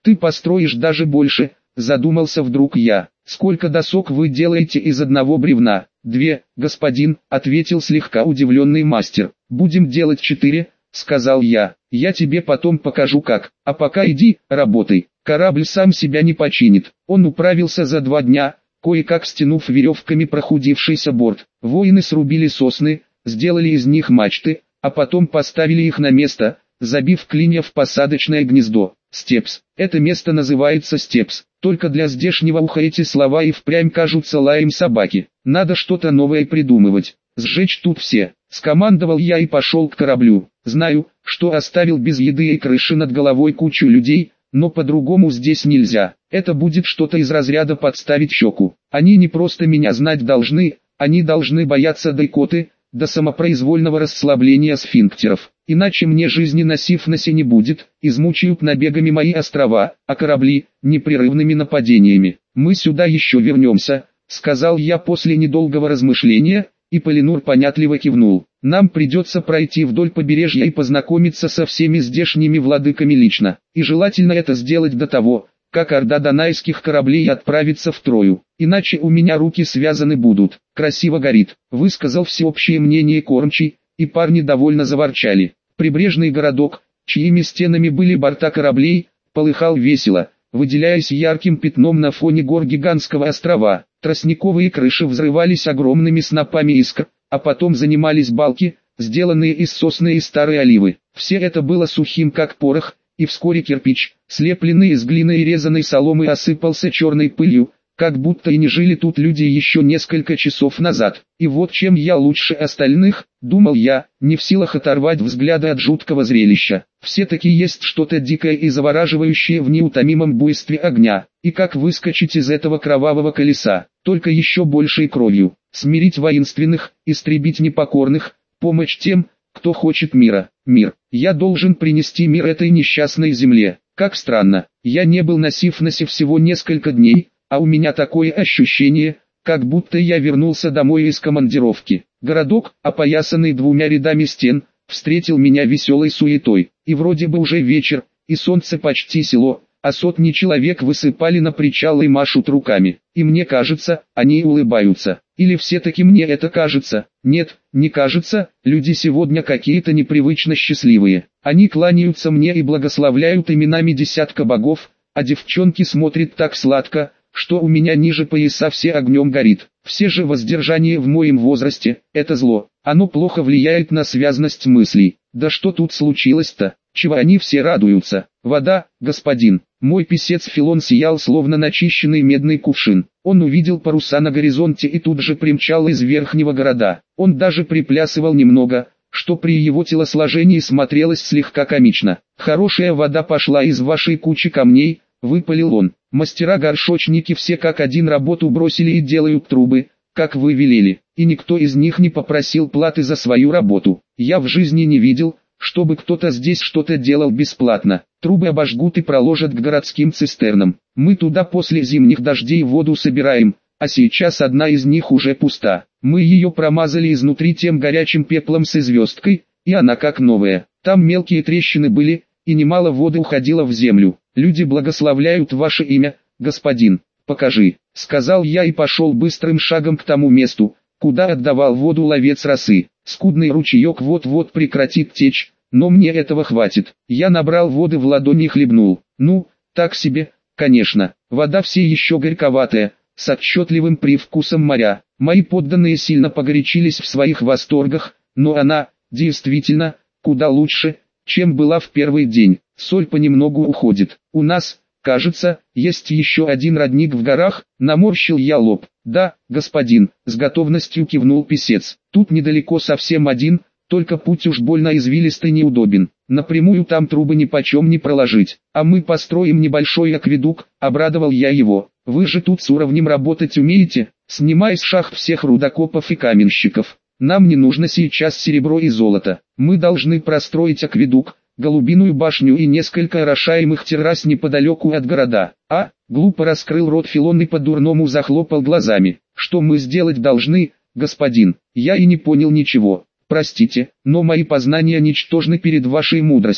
Ты построишь даже больше, задумался вдруг я. Сколько досок вы делаете из одного бревна? 2, господин, ответил слегка удивленный мастер. Будем делать 4, сказал я. Я тебе потом покажу как, а пока иди, работай. Корабль сам себя не починит. Он управился за 2 дня, кое-как стянув веревками прохудившийся борт. Воины срубили сосны, сделали из них мачты, а потом поставили их на место, забив клинья в посадочное гнездо. Степс. Это место называется Степс. Только для здешнего уха эти слова и впрямь кажутся лаем собаки. Надо что-то новое придумывать. Сжечь тут все. Скомандовал я и пошел к кораблю. Знаю, что оставил без еды и крыши над головой кучу людей, но по-другому здесь нельзя. Это будет что-то из разряда подставить щеку. Они не просто меня знать должны, они должны бояться до икоты, до самопроизвольного расслабления сфинктеров. Иначе мне жизни на Сифносе не будет, измучают набегами мои острова, а корабли – непрерывными нападениями. Мы сюда еще вернемся, сказал я после недолгого размышления, и Полинур понятливо кивнул. Нам придется пройти вдоль побережья и познакомиться со всеми здешними владыками лично, и желательно это сделать до того, как орда донайских кораблей отправится в Трою, иначе у меня руки связаны будут. Красиво горит, высказал всеобщее мнение кормчий, и парни довольно заворчали. Прибрежный городок, чьими стенами были борта кораблей, полыхал весело, выделяясь ярким пятном на фоне гор гигантского острова. Тростниковые крыши взрывались огромными снопами искр, а потом занимались балки, сделанные из сосны и старой оливы. Все это было сухим как порох, и вскоре кирпич, слепленный из глины и резаной соломы, осыпался черной пылью, как будто и не жили тут люди еще несколько часов назад. И вот чем я лучше остальных, думал я, не в силах оторвать взгляда от жуткого зрелища. Все-таки есть что-то дикое и завораживающее в неутомимом буйстве огня. И как выскочить из этого кровавого колеса, только еще большей кровью, смирить воинственных, истребить непокорных, помочь тем, кто хочет мира. Мир. Я должен принести мир этой несчастной земле. Как странно, я не был на Сифносе всего несколько дней, а у меня такое ощущение, как будто я вернулся домой из командировки. Городок, опоясанный 2 рядами стен, встретил меня веселой суетой. И вроде бы уже вечер, и солнце почти село, а сотни человек высыпали на причал и машут руками. И мне кажется, они улыбаются. Или все-таки мне это кажется? Нет, не кажется, люди сегодня какие-то непривычно счастливые. Они кланяются мне и благословляют именами десятка богов, а девчонки смотрят так сладко, что у меня ниже пояса все огнем горит. Все же воздержание в моем возрасте – это зло. Оно плохо влияет на связность мыслей. Да что тут случилось-то? Чего они все радуются? Вода, господин. Мой писец Филон сиял словно начищенный медный кувшин. Он увидел паруса на горизонте и тут же примчал из верхнего города. Он даже приплясывал немного, что при его телосложении смотрелось слегка комично. Хорошая вода пошла из вашей кучи камней, выпалил он. Мастера-горшочники все как один работу бросили и делают трубы, как вы велели, и никто из них не попросил платы за свою работу. Я в жизни не видел, чтобы кто-то здесь что-то делал бесплатно. Трубы обожгут и проложат к городским цистернам. Мы туда после зимних дождей воду собираем, а сейчас одна из них уже пуста. Мы ее промазали изнутри тем горячим пеплом с звездкой, и она как новая. Там мелкие трещины были, и немало воды уходило в землю. Люди благословляют ваше имя, господин. Покажи, сказал я и пошел быстрым шагом к тому месту, куда отдавал воду ловец росы. Скудный ручеек вот-вот прекратит течь, но мне этого хватит. Я набрал воды в ладони и хлебнул. Ну, так себе, конечно. Вода все еще горьковатая, с отчетливым привкусом моря. Мои подданные сильно погорячились в своих восторгах, но она, действительно, куда лучше, чем была в первый день. Соль понемногу уходит. У нас, кажется, есть еще один родник в горах, наморщил я лоб. Да, господин, с готовностью кивнул писец. Тут недалеко совсем один, только путь уж больно извилистый и неудобен. Напрямую там трубы нипочем не проложить. А мы построим небольшой акведук, обрадовал я его. Вы же тут с уровнем работать умеете, снимая с шахт всех рудокопов и каменщиков. Нам не нужно сейчас серебро и золото. Мы должны простроить акведук, голубиную башню и несколько орошаемых террас неподалеку от города. А, глупо раскрыл рот Филон и по-дурному захлопал глазами. Что мы сделать должны, господин? Я и не понял ничего. Простите, но мои познания ничтожны перед вашей мудростью.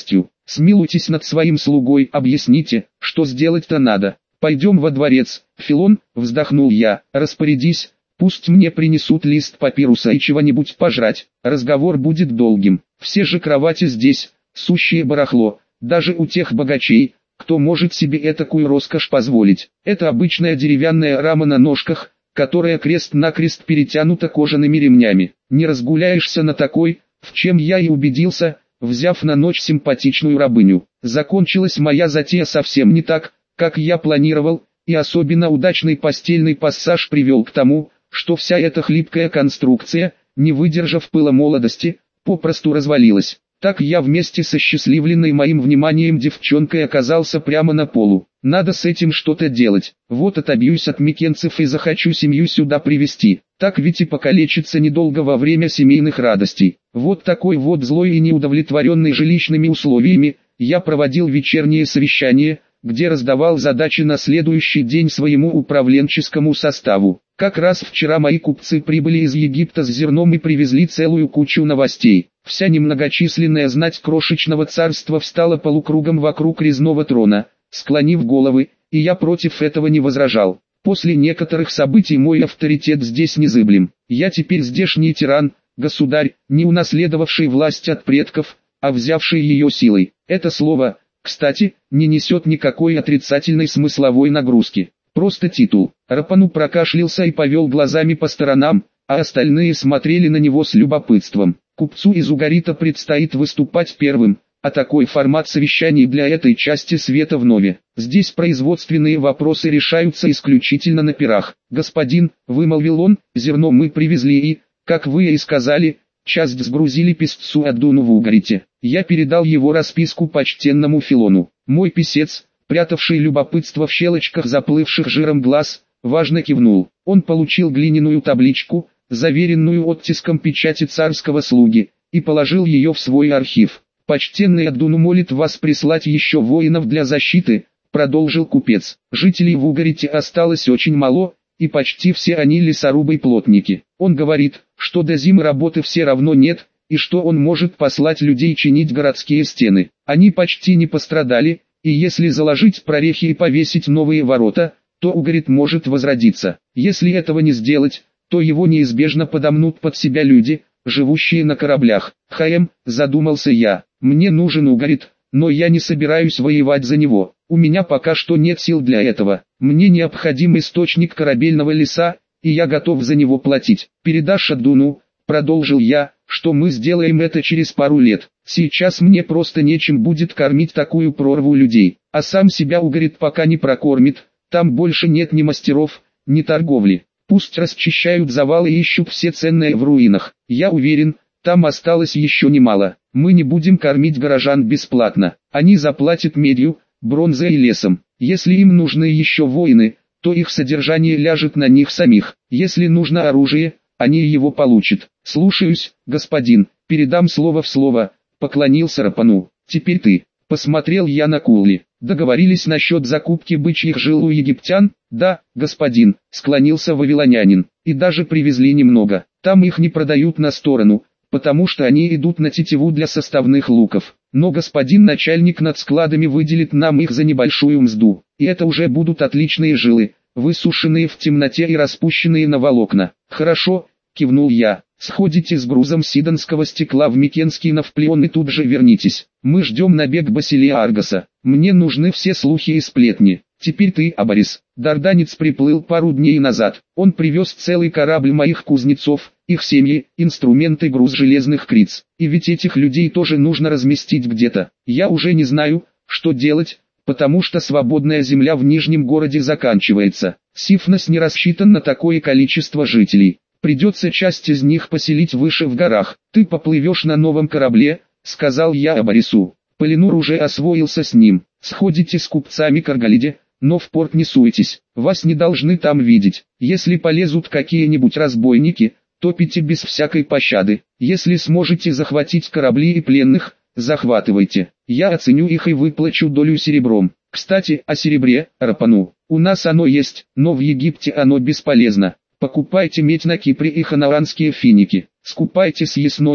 смилуйтесь над своим слугой, объясните, что сделать-то надо. Пойдем во дворец, Филон, вздохнул я, распорядись, пусть мне принесут лист папируса и чего-нибудь пожрать, разговор будет долгим. Все же кровати здесь, сущее барахло, даже у тех богачей, кто может себе этакую роскошь позволить. Это обычная деревянная рама на ножках, которая крест-накрест перетянута кожаными ремнями. Не разгуляешься на такой, в чем я и убедился, взяв на ночь симпатичную рабыню. Закончилась моя затея совсем не так, как я планировал, и особенно удачный постельный пассаж привел к тому, что вся эта хлипкая конструкция, не выдержав пыла молодости, попросту развалилась. Так я вместе со счастливленной моим вниманием девчонкой оказался прямо на полу. Надо с этим что-то делать. Вот отобьюсь от микенцев и захочу семью сюда привести. Так ведь и покалечиться недолго во время семейных радостей. Вот такой вот злой и неудовлетворенный жилищными условиями, я проводил вечернее совещание, где раздавал задачи на следующий день своему управленческому составу. Как раз вчера мои купцы прибыли из Египта с зерном и привезли целую кучу новостей. Вся немногочисленная знать крошечного царства встала полукругом вокруг резного трона, склонив головы, и я против этого не возражал. После некоторых событий мой авторитет здесь незыблем. Я теперь здешний тиран, государь, не унаследовавший власть от предков, а взявший ее силой. Это слово, кстати, не несет никакой отрицательной смысловой нагрузки. Просто титул. Рапану прокашлялся и повел глазами по сторонам, а остальные смотрели на него с любопытством. Купцу из Угарита предстоит выступать первым, а такой формат совещаний для этой части света вновь. Здесь производственные вопросы решаются исключительно на пирах. «Господин», — вымолвил он, — «зерно мы привезли и, как вы и сказали, часть сгрузили писцу Аддуну в Угарите. Я передал его расписку почтенному Филону. Мой писец, прятавший любопытство в щелочках заплывших жиром глаз, важно кивнул. Он получил глиняную табличку, заверенную оттиском печати царского слуги, и положил ее в свой архив. «Почтенный Аддуну молит вас прислать еще воинов для защиты», — продолжил купец. «Жителей в Угарите осталось очень мало, и почти все они лесорубы и плотники. Он говорит, что до зимы работы все равно нет, и что он может послать людей чинить городские стены. Они почти не пострадали, и если заложить прорехи и повесить новые ворота, то Угарит может возродиться. Если этого не сделать, то его неизбежно подомнут под себя люди, живущие на кораблях». Задумался я. «Мне нужен Угарит, но я не собираюсь воевать за него. У меня пока что нет сил для этого. Мне необходим источник корабельного леса, и я готов за него платить. Передашь Аддуну», — продолжил я, — «что мы сделаем это через пару лет. Сейчас мне просто нечем будет кормить такую прорву людей, а сам себя Угарит пока не прокормит, там больше нет ни мастеров, ни торговли. Пусть расчищают завалы и ищут все ценное в руинах. Я уверен, там осталось еще немало. Мы не будем кормить горожан бесплатно. Они заплатят медью, бронзой и лесом. Если им нужны еще воины, то их содержание ляжет на них самих. Если нужно оружие, они его получат». «Слушаюсь, господин, передам слово в слово», — поклонился Рапану. «Теперь ты». Посмотрел я на Кулли. «Договорились насчет закупки бычьих жил у египтян?» «Да, господин», — склонился вавилонянин. «И даже привезли немного. Там их не продают на сторону, потому что они идут на тетиву для составных луков. Но господин начальник над складами выделит нам их за небольшую мзду. И это уже будут отличные жилы, высушенные в темноте и распущенные на волокна». «Хорошо», — кивнул я. «Сходите с грузом сидонского стекла в Микенский Навплеон и тут же вернитесь. Мы ждем набег Басилия Аргоса. Мне нужны все слухи и сплетни. Теперь ты, Абарис». Дарданец приплыл пару дней назад. Он привез целый корабль моих кузнецов, их семьи, инструменты, груз железных криц. И ведь этих людей тоже нужно разместить где-то. Я уже не знаю, что делать, потому что свободная земля в Нижнем городе заканчивается. Сифнос не рассчитан на такое количество жителей. Придется часть из них поселить выше в горах. «Ты поплывешь на новом корабле», — сказал я Абарису. Полинур уже освоился с ним. «Сходите с купцами к Арголиде, но в порт не суетесь. Вас не должны там видеть. Если полезут какие-нибудь разбойники, топите без всякой пощады. Если сможете захватить корабли и пленных, захватывайте. Я оценю их и выплачу долю серебром. Кстати, о серебре, Рапану. У нас оно есть, но в Египте оно бесполезно. Покупайте медь на Кипре и ханаанские финики. Скупайте съестное,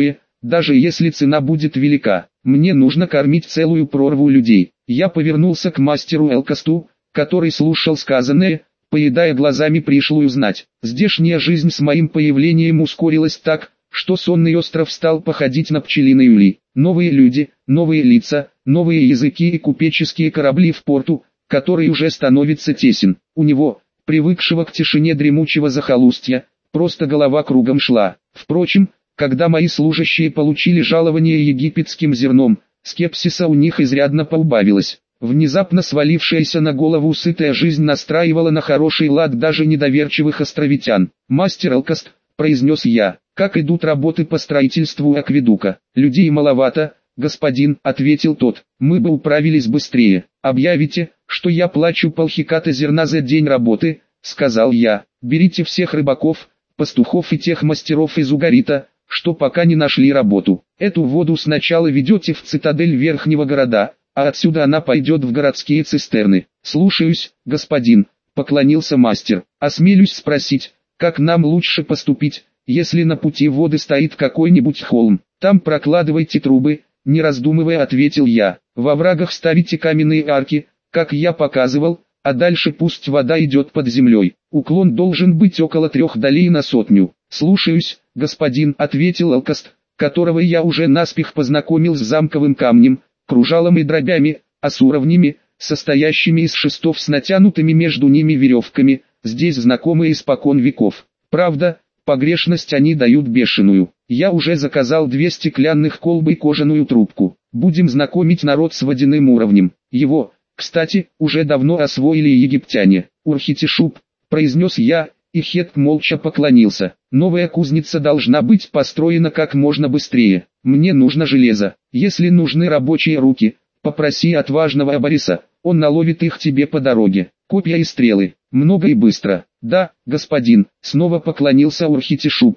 даже если цена будет велика. Мне нужно кормить целую прорву людей. Я повернулся к мастеру Элкасту, который слушал сказанное, поедая глазами пришлую знать. Здешняя жизнь с моим появлением ускорилась так, что сонный остров стал походить на пчелиный улей. Новые люди, новые лица, новые языки и купеческие корабли в порту, который уже становится тесен. У него, привыкшего к тишине дремучего захолустья, просто голова кругом шла. Впрочем, когда мои служащие получили жалование египетским зерном, скепсиса у них изрядно поубавилось. Внезапно свалившаяся на голову сытая жизнь настраивала на хороший лад даже недоверчивых островитян. «Мастер Элкаст», — произнес я, — «как идут работы по строительству акведука?» «Людей маловато, господин», — ответил тот, — «мы бы управились быстрее». «Объявите, что я плачу полхиката зерна за день работы», — сказал я. «Берите всех рыбаков, пастухов и тех мастеров из Угарита, что пока не нашли работу. Эту воду сначала ведете в цитадель верхнего города, а отсюда она пойдет в городские цистерны». «Слушаюсь, господин», — поклонился мастер. «Осмелюсь спросить, как нам лучше поступить, если на пути воды стоит какой-нибудь холм?» «Там прокладывайте трубы», — не раздумывая ответил я. «Во врагах ставите каменные арки, как я показывал, а дальше пусть вода идет под землей. Уклон должен быть около 3 долей на сотню». «Слушаюсь, господин», — ответил Элкаст, которого я уже наспех познакомил с замковым камнем, кружалом и дробями, а с уровнями, состоящими из шестов с натянутыми между ними веревками, здесь знакомые испокон веков. Правда, погрешность они дают бешеную. Я уже заказал 2 стеклянных колб и кожаную трубку. Будем знакомить народ с водяным уровнем. Его, кстати, уже давно освоили египтяне. «Урхитишуб», — произнес я, и Хетт молча поклонился. «Новая кузница должна быть построена как можно быстрее. Мне нужно железо. Если нужны рабочие руки, попроси отважного Абариса, он наловит их тебе по дороге. Копья и стрелы, много и быстро». «Да, господин», — снова поклонился Урхитишуб.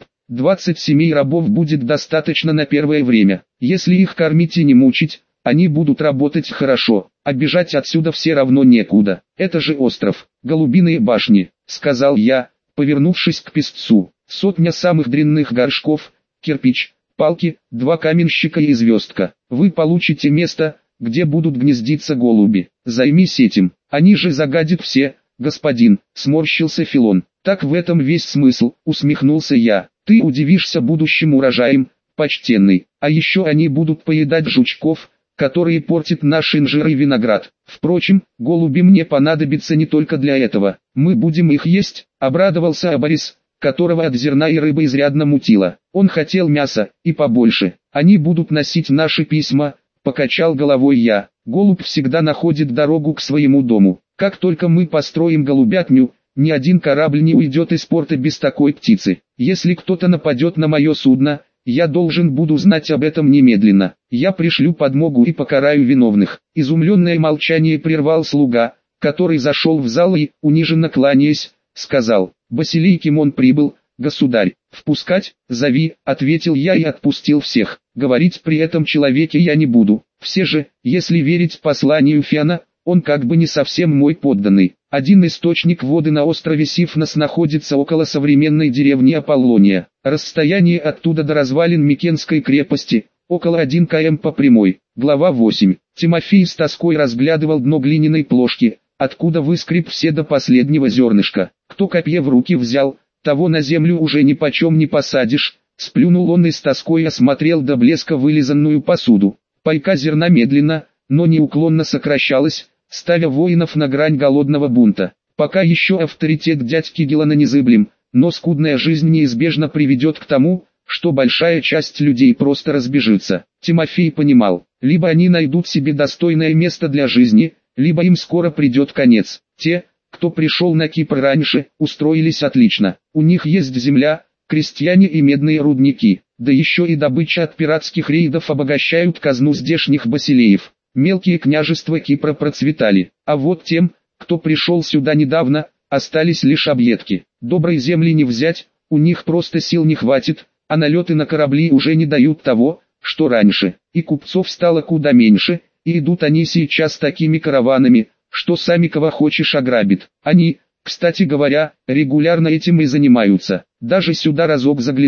27 рабов будет достаточно на первое время. Если их кормить и не мучить, они будут работать хорошо, а бежать отсюда все равно некуда. Это же остров, голубиные башни», — сказал я, повернувшись к песцу. «100 самых дрянных горшков, кирпич, палки, 2 каменщика и звездка. Вы получите место, где будут гнездиться голуби. Займись этим, они же загадят все, господин», — сморщился Филон. «Так в этом весь смысл», — усмехнулся я. «Ты удивишься будущим урожаем, почтенный, а еще они будут поедать жучков, которые портят наш инжир и виноград. Впрочем, голуби мне понадобятся не только для этого. Мы будем их есть», — обрадовался Абарис, которого от зерна и рыбы изрядно мутило. Он хотел мяса, и побольше. «Они будут носить наши письма», — покачал головой я. «Голубь всегда находит дорогу к своему дому. Как только мы построим голубятню, ни один корабль не уйдет из порта без такой птицы. Если кто-то нападет на мое судно, я должен буду знать об этом немедленно. Я пришлю подмогу и покараю виновных». Изумленное молчание прервал слуга, который зашел в зал и, униженно кланяясь, сказал: «Басилий Кимон прибыл, государь». «Впускать? Зови», — ответил я и отпустил всех. Говорить при этом человеке я не буду. Все же, если верить посланию Фиана, он как бы не совсем мой подданный. Один источник воды на острове Сифнос находится около современной деревни Аполлония. Расстояние оттуда до развалин Микенской крепости, около 1 км по прямой. Глава 8. Тимофей с тоской разглядывал дно глиняной плошки, откуда выскреб все до последнего зернышка. «Кто копье в руки взял, того на землю уже ни почем не посадишь», — сплюнул он и с тоской осмотрел до блеска вылизанную посуду. Пайка зерна медленно, но неуклонно сокращалась, ставя воинов на грань голодного бунта. Пока еще авторитет дядьки Гелана незыблем, но скудная жизнь неизбежно приведет к тому, что большая часть людей просто разбежится. Тимофей понимал, либо они найдут себе достойное место для жизни, либо им скоро придет конец. Те, кто пришел на Кипр раньше, устроились отлично. У них есть земля, крестьяне и медные рудники, да еще и добыча от пиратских рейдов обогащают казну здешних басилеев. Мелкие княжества Кипра процветали, а вот тем, кто пришел сюда недавно, остались лишь объедки. Доброй земли не взять, у них просто сил не хватит, а налеты на корабли уже не дают того, что раньше. И купцов стало куда меньше, и идут они сейчас такими караванами, что сами кого хочешь ограбит. Они, кстати говоря, регулярно этим и занимаются. Даже сюда разок заглянули.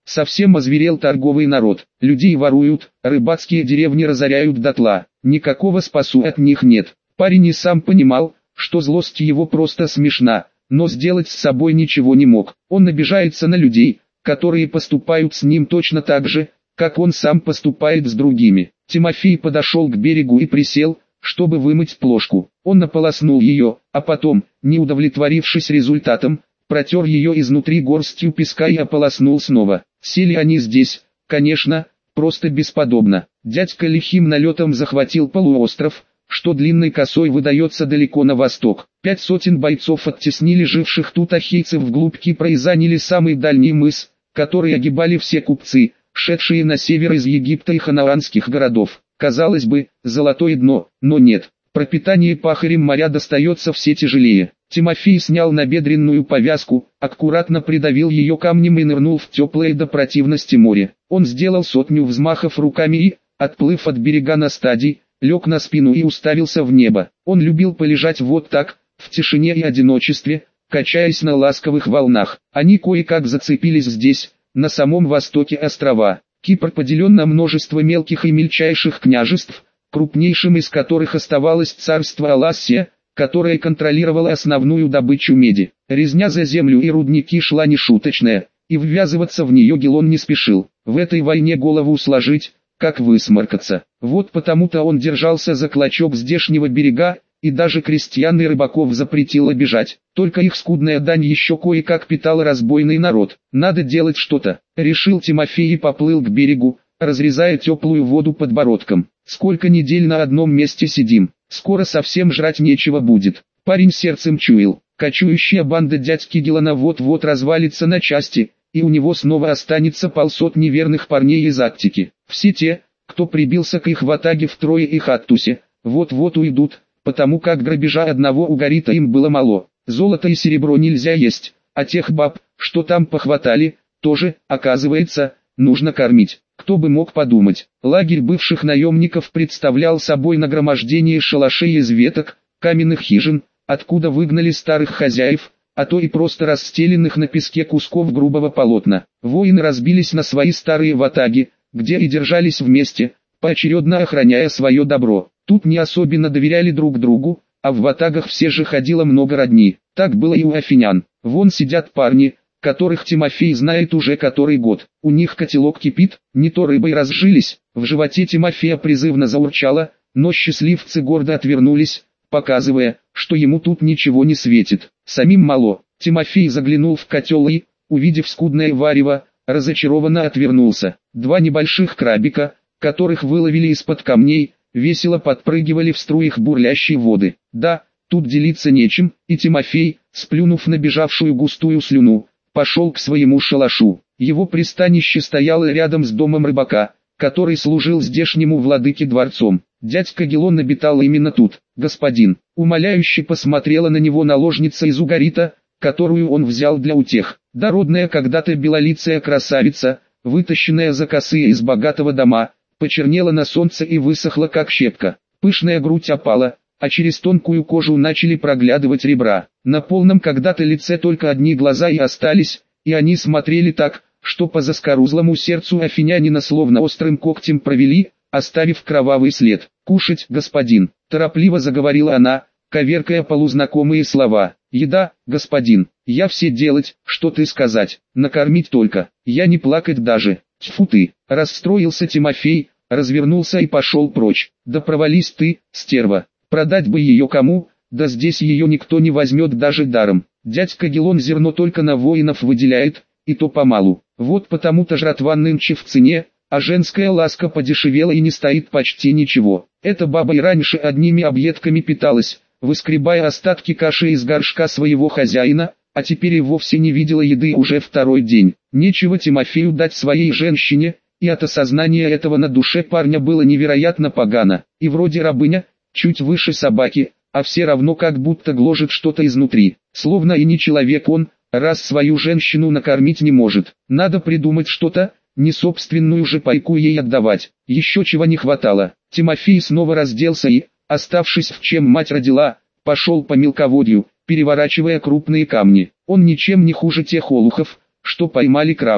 Совсем озверел торговый народ. Людей воруют, рыбацкие деревни разоряют дотла. Никакого спасу от них нет. Парень и сам понимал, что злость его просто смешна, но сделать с собой ничего не мог. Он обижается на людей, которые поступают с ним точно так же, как он сам поступает с другими. Тимофей подошел к берегу и присел, чтобы вымыть плошку. Он наполоснул ее, а потом, не удовлетворившись результатом, протер ее изнутри горстью песка и ополоснул снова. Сели они здесь, конечно, просто бесподобно. Дядька лихим налетом захватил полуостров, что длинной косой выдается далеко на восток. 5 сотен бойцов оттеснили живших тут ахейцев вглубь Кипра и заняли самый дальний мыс, который огибали все купцы, шедшие на север из Египта и ханаанских городов. Казалось бы, золотое дно, но нет. Пропитание пахарем моря достается все тяжелее. Тимофей снял набедренную повязку, аккуратно придавил ее камнем и нырнул в теплое до противности море. Он сделал 100 взмахов руками и, отплыв от берега на стадии, лег на спину и уставился в небо. Он любил полежать вот так, в тишине и одиночестве, качаясь на ласковых волнах. Они кое-как зацепились здесь, на самом востоке острова. Кипр поделен на множество мелких и мельчайших княжеств, крупнейшим из которых оставалось царство Алассия, которое контролировало основную добычу меди. Резня за землю и рудники шла нешуточная, и ввязываться в нее Гелон не спешил. В этой войне голову сложить, как высморкаться. Вот потому-то он держался за клочок здешнего берега, и даже крестьян и рыбаков запретил обижать. Только их скудная дань еще кое-как питала разбойный народ. Надо делать что-то, решил Тимофей и поплыл к берегу, разрезая теплую воду подбородком. Сколько недель на одном месте сидим, скоро совсем жрать нечего будет. Парень сердцем чуял, кочующая банда дядьки Гелона вот-вот развалится на части, и у него снова останется полсотни верных парней из Аттики. Все те, кто прибился к их ватаге в Трое и Хаттусе, вот-вот уйдут, потому как грабежа одного угорита им было мало. Золото и серебро нельзя есть, а тех баб, что там похватали, тоже, оказывается, нужно кормить. Кто бы мог подумать, лагерь бывших наемников представлял собой нагромождение шалашей из веток, каменных хижин, откуда выгнали старых хозяев, а то и просто расстеленных на песке кусков грубого полотна. Воины разбились на свои старые ватаги, где и держались вместе, поочередно охраняя свое добро. Тут не особенно доверяли друг другу, а в ватагах все же ходило много родни. Так было и у афинян. Вон сидят парни, которых Тимофей знает уже который год. У них котелок кипит, не то рыбой разжились. В животе Тимофея призывно заурчало, но счастливцы гордо отвернулись, показывая, что ему тут ничего не светит. Самим мало. Тимофей заглянул в котел и, увидев скудное варево, разочарованно отвернулся. 2 небольших крабика, которых выловили из-под камней, весело подпрыгивали в струях бурлящей воды. Да, тут делиться нечем, и Тимофей, сплюнув набежавшую густую слюну, пошел к своему шалашу. Его пристанище стояло рядом с домом рыбака, который служил здешнему владыке дворцом. Дядька Гелон обитал именно тут. Господин, умоляюще посмотрела на него наложница из угорита, которую он взял для утех. Дородная когда-то белолицая красавица, вытащенная за косы из богатого дома, почернела на солнце и высохла как щепка. Пышная грудь опала, а через тонкую кожу начали проглядывать ребра. На полном когда-то лице только одни глаза и остались, и они смотрели так, что по заскорузлому сердцу афинянина словно острым когтем провели, оставив кровавый след. «Кушать, господин», – торопливо заговорила она, коверкая полузнакомые слова. «Еда, господин, я все делать, что ты сказать, накормить только, я не плакать даже». «Тьфу ты», – расстроился Тимофей, развернулся и пошел прочь. «Да провались ты, стерва, продать бы ее кому, да здесь ее никто не возьмет даже даром. Дядька Гелон зерно только на воинов выделяет, и то помалу. Вот потому-то жратва нынче в цене, а женская ласка подешевела и не стоит почти ничего. Эта баба и раньше одними объедками питалась, выскребая остатки каши из горшка своего хозяина, а теперь и вовсе не видела еды уже второй день. Нечего Тимофею дать своей женщине, и от осознания этого на душе парня было невероятно погано. И вроде рабыня, чуть выше собаки, а все равно как будто гложет что-то изнутри. Словно и не человек он, раз свою женщину накормить не может. Надо придумать что-то, не собственную же пайку ей отдавать. Еще чего не хватало. Тимофей снова разделся и, оставшись в чем мать родила, пошел по мелководью, переворачивая крупные камни. Он ничем не хуже тех олухов, что поймали крабов.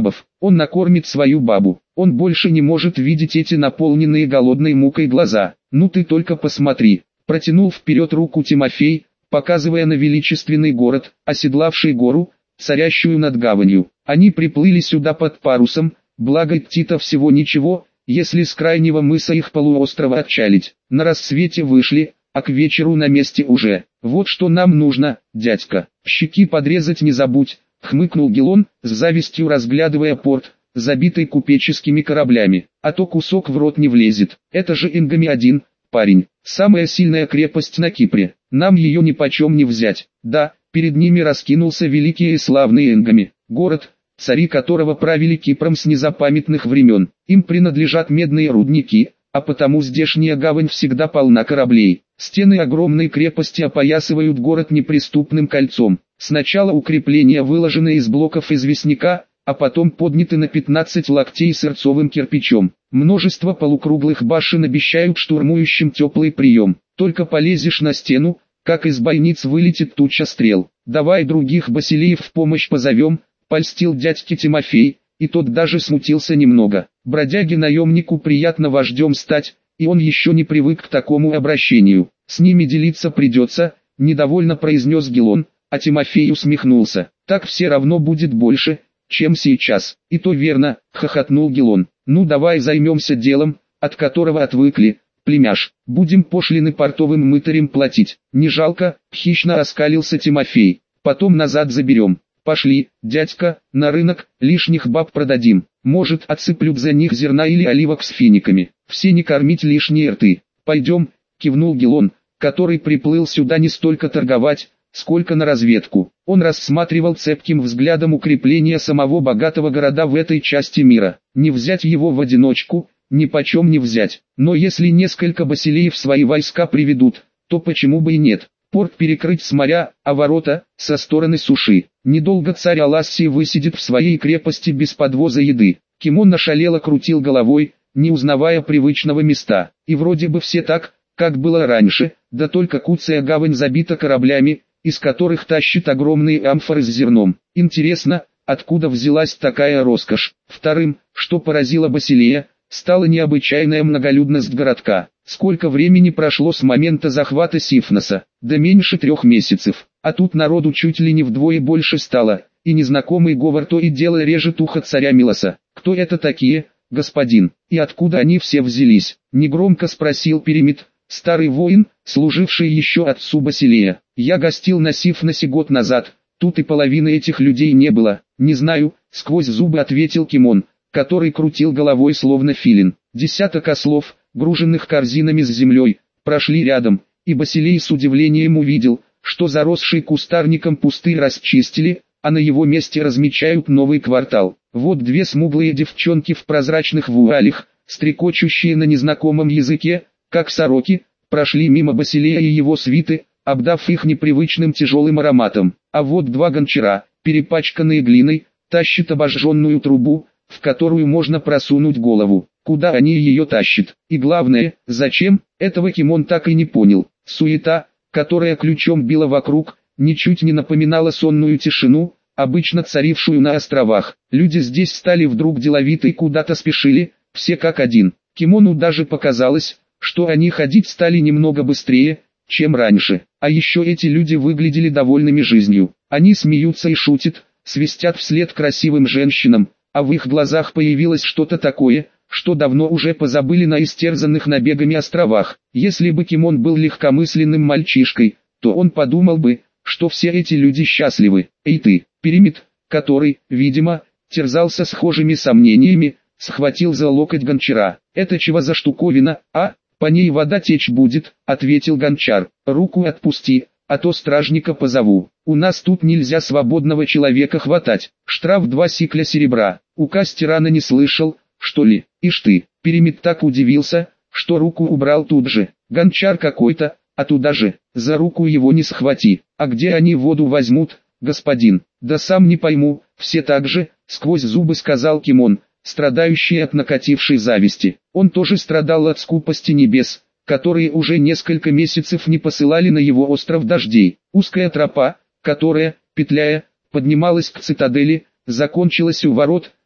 Он накормит свою бабу. Он больше не может видеть эти наполненные голодной мукой глаза. Ну ты только посмотри. Протянул вперед руку Тимофей, показывая на величественный город, оседлавший гору, царящую над гаванью. Они приплыли сюда под парусом, благо идти-то всего ничего, если с крайнего мыса их полуострова отчалить. На рассвете вышли, а к вечеру на месте уже. Вот что нам нужно, дядька. Щеки подрезать не забудь, хмыкнул Гелон, с завистью разглядывая порт, забитый купеческими кораблями. А то кусок в рот не влезет. Это же Ингами-1, парень. Самая сильная крепость на Кипре. Нам ее нипочем не взять. Да, перед ними раскинулся великий и славный Ингами. Город, цари которого правили Кипром с незапамятных времен. Им принадлежат медные рудники, а потому здешняя гавань всегда полна кораблей. Стены огромной крепости опоясывают город неприступным кольцом. Сначала укрепления выложены из блоков известняка, а потом подняты на 15 локтей сырцовым кирпичом. Множество полукруглых башен обещают штурмующим теплый прием. Только полезешь на стену, как из бойниц вылетит туча стрел. Давай других басилеев в помощь позовем, польстил дядьке Тимофей, и тот даже смутился немного. Бродяге-наемнику приятно вождем стать, и он еще не привык к такому обращению. С ними делиться придется, недовольно произнес Гелон, а Тимофей усмехнулся. Так все равно будет больше, чем сейчас. И то верно, хохотнул Гелон. Ну давай займемся делом, от которого отвыкли, племяш. Будем пошлины портовым мытарям платить. Не жалко, хищно оскалился Тимофей. Потом назад заберем. Пошли, дядька, на рынок, лишних баб продадим. Может, отсыплют за них зерна или оливок с финиками. Все не кормить лишние рты. Пойдем, кивнул Гелон, который приплыл сюда не столько торговать, сколько на разведку. Он рассматривал цепким взглядом укрепления самого богатого города в этой части мира. Не взять его в одиночку, ни почем не взять. Но если несколько басилеев свои войска приведут, то почему бы и нет? Порт перекрыть с моря, а ворота — со стороны суши. Недолго царь Алассии высидит в своей крепости без подвоза еды. Кимон ошалело крутил головой, не узнавая привычного места. И вроде бы все так, как было раньше, да только Куция гавань забита кораблями, из которых тащат огромные амфоры с зерном. Интересно, откуда взялась такая роскошь? Вторым, что поразило Басилея, стала необычайная многолюдность городка. Сколько времени прошло с момента захвата Сифноса? Да меньше 3 месяцев. А тут народу чуть ли не вдвое больше стало, и незнакомый говор то и дело режет ухо царя Милоса. Кто это такие, господин, и откуда они все взялись? Негромко спросил Перемит, старый воин, служивший еще отцу Басилея. Я гостил на Сифносе год назад, тут и половины этих людей не было. Не знаю, сквозь зубы ответил Кимон, который крутил головой словно филин. Десяток ослов, груженных корзинами с землей, прошли рядом, и Басилей с удивлением увидел, что заросший кустарником пустырь расчистили, а на его месте размечают новый квартал. Вот 2 смуглые девчонки в прозрачных вуалях, стрекочущие на незнакомом языке, как сороки, прошли мимо Басилея и его свиты, обдав их непривычным тяжелым ароматом. А вот 2 гончара, перепачканные глиной, тащат обожженную трубу, в которую можно просунуть голову. Куда они ее тащат? И главное, зачем? Этого Кимон так и не понял. Суета, которая ключом била вокруг, ничуть не напоминала сонную тишину, обычно царившую на островах. Люди здесь стали вдруг деловиты и куда-то спешили, все как один. Кимону даже показалось, что они ходить стали немного быстрее, чем раньше. А еще эти люди выглядели довольными жизнью. Они смеются и шутят, свистят вслед красивым женщинам, а в их глазах появилось что-то такое, что давно уже позабыли на истерзанных набегами островах. Если бы Кимон был легкомысленным мальчишкой, то он подумал бы, что все эти люди счастливы. Эй ты, Перемит, который, видимо, терзался схожими сомнениями, схватил за локоть гончара. «Это чего за штуковина, а? По ней вода течь будет», — ответил гончар. «Руку отпусти, а то стражника позову. У нас тут нельзя свободного человека хватать. Штраф 2 сикля серебра». Указ тирана не слышал, что ли? Ишь ты, Перемит так удивился, что руку убрал тут же. Гончар какой-то, а туда же, за руку его не схвати. А где они воду возьмут, господин? Да сам не пойму, все так же, сквозь зубы сказал Кимон, страдающий от накатившей зависти. Он тоже страдал от скупости небес, которые уже несколько месяцев не посылали на его остров дождей. Узкая тропа, которая, петляя, поднималась к цитадели, закончилась у ворот,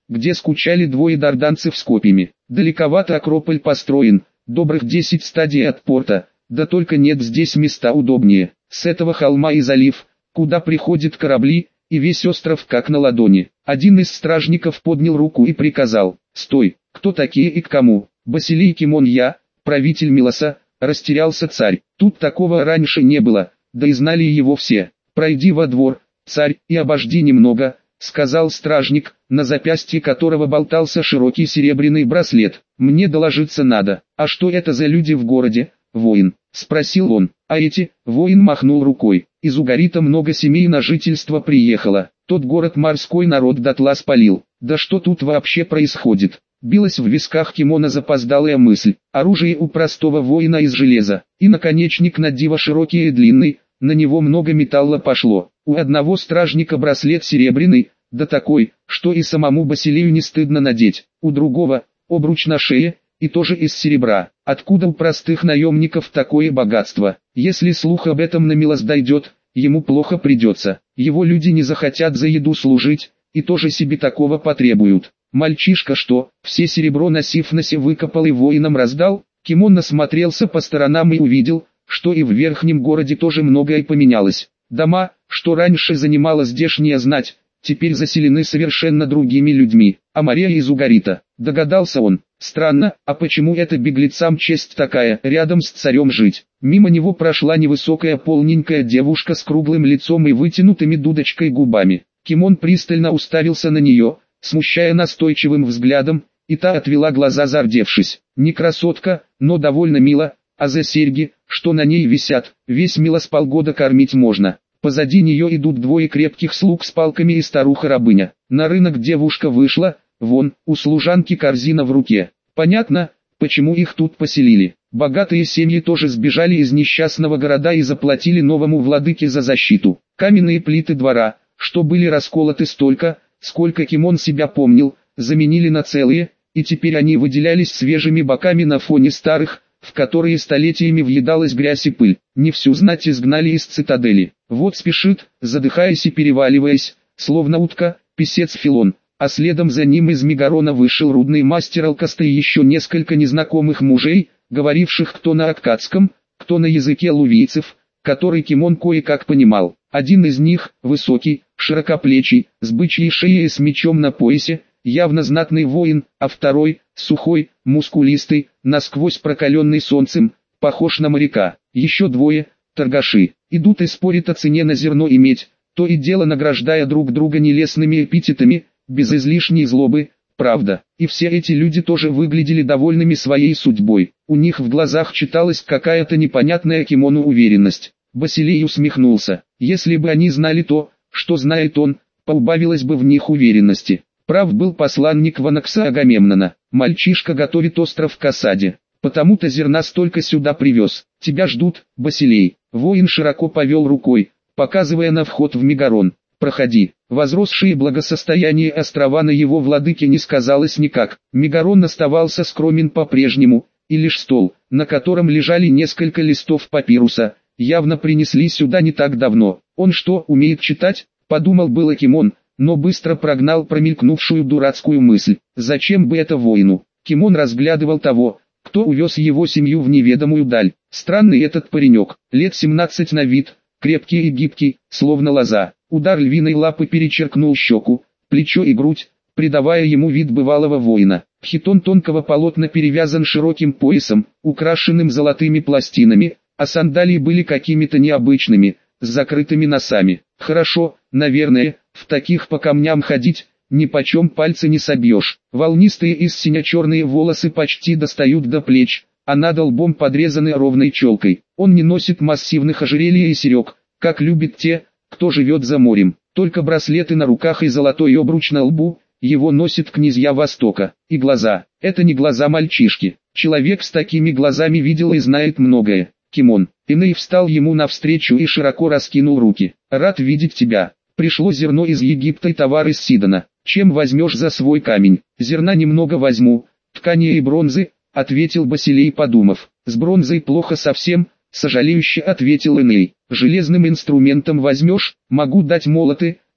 где скучали двое дарданцев с копьями. Далековато Акрополь построен, добрых 10 стадий от порта, да только нет здесь места удобнее. С этого холма и залив, куда приходят корабли, и весь остров как на ладони. Один из стражников поднял руку и приказал: «Стой, кто такие и к кому?» «Басилий Кимон, я, правитель Милоса», растерялся царь. Тут такого раньше не было, да и знали его все. «Пройди во двор, царь, и обожди немного», сказал стражник, на запястье которого болтался широкий серебряный браслет. «Мне доложиться надо». «А что это за люди в городе, воин?» спросил он. «А эти?» Воин махнул рукой. «Из Угарита много семей на жительство приехало. Тот город морской народ дотла спалил. Да что тут вообще происходит?» Билась в висках Кимона запоздалая мысль. Оружие у простого воина из железа, и наконечник на диво широкий и длинный, на него много металла пошло. У одного стражника браслет серебряный, да такой, что и самому Басилию не стыдно надеть. У другого обруч на шее, и тоже из серебра. Откуда у простых наемников такое богатство? Если слух об этом на Милос дойдет, ему плохо придется. Его люди не захотят за еду служить, и тоже себе такого потребуют. Мальчишка что, все серебро на Сифносе выкопал и воинам раздал? Кимон насмотрелся по сторонам и увидел, что и в верхнем городе тоже многое поменялось. Дома, что раньше занимала здешняя знать, теперь заселены совершенно другими людьми. А Мария из Угарита, догадался он. Странно, а почему это беглецам честь такая, рядом с царем жить? Мимо него прошла невысокая полненькая девушка с круглым лицом и вытянутыми дудочкой губами. Кимон пристально уставился на нее, смущая настойчивым взглядом, и та отвела глаза, зардевшись. Не красотка, но довольно мило, а за серьги, что на ней висят, весь Милос полгода кормить можно. Позади нее идут двое крепких слуг с палками и старуха-рабыня. На рынок девушка вышла, вон, у служанки корзина в руке. Понятно, почему их тут поселили. Богатые семьи тоже сбежали из несчастного города и заплатили новому владыке за защиту. Каменные плиты двора, что были расколоты столько, сколько Кимон себя помнил, заменили на целые, и теперь они выделялись свежими боками на фоне старых, в которые столетиями въедалась грязь и пыль. Не всю знать изгнали из цитадели. Вот спешит, задыхаясь и переваливаясь, словно утка, писец Филон, а следом за ним из Мегарона вышел рудный мастер Алкаста и еще несколько незнакомых мужей, говоривших кто на аккадском, кто на языке лувийцев, который Кимон кое-как понимал. Один из них, высокий, широкоплечий, с бычьей шеей и с мечом на поясе, явно знатный воин, а второй, сухой, мускулистый, насквозь прокаленный солнцем, похож на моряка. Еще двое, торгаши, идут и спорят о цене на зерно и медь, то и дело награждая друг друга нелестными эпитетами, без излишней злобы, правда. И все эти люди тоже выглядели довольными своей судьбой. У них в глазах читалась какая-то непонятная Кимону уверенность. Басилий усмехнулся. Если бы они знали то, что знает он, поубавилось бы в них уверенности. Прав был посланник Ванакса Агамемнона. Мальчишка готовит остров к осаде. Потому-то зерна столько сюда привез. Тебя ждут, Басилей. Воин широко повел рукой, показывая на вход в Мегарон. Проходи. Возросшее благосостояние острова на его владыке не сказалось никак. Мегарон оставался скромен по-прежнему, и лишь стол, на котором лежали несколько листов папируса, явно принесли сюда не так давно. Он что, умеет читать? Подумал было Кимон, но быстро прогнал промелькнувшую дурацкую мысль. Зачем бы это воину? Кимон разглядывал того, кто увез его семью в неведомую даль. Странный этот паренек, лет 17 на вид, крепкий и гибкий, словно лоза. Удар львиной лапы перечеркнул щеку, плечо и грудь, придавая ему вид бывалого воина. Хитон тонкого полотна перевязан широким поясом, украшенным золотыми пластинами, а сандалии были какими-то необычными, с закрытыми носами. Хорошо, наверное, в таких по камням ходить, нипочем пальцы не собьешь. Волнистые из сине-черные волосы почти достают до плеч, а над лбом подрезаны ровной челкой. Он не носит массивных ожерелья и серег, как любят те, кто живет за морем. Только браслеты на руках и золотой обруч на лбу, его носят князья Востока. И глаза, это не глаза мальчишки. Человек с такими глазами видел и знает многое. Кимон. Иней встал ему навстречу и широко раскинул руки. Рад видеть тебя. Пришло зерно из Египта и товар из Сидона. Чем возьмешь за свой камень? Зерна немного возьму, ткани и бронзы, ответил Басилей, подумав. С бронзой плохо совсем, сожалеюще ответил Иней. Железным инструментом возьмешь, могу дать молоты,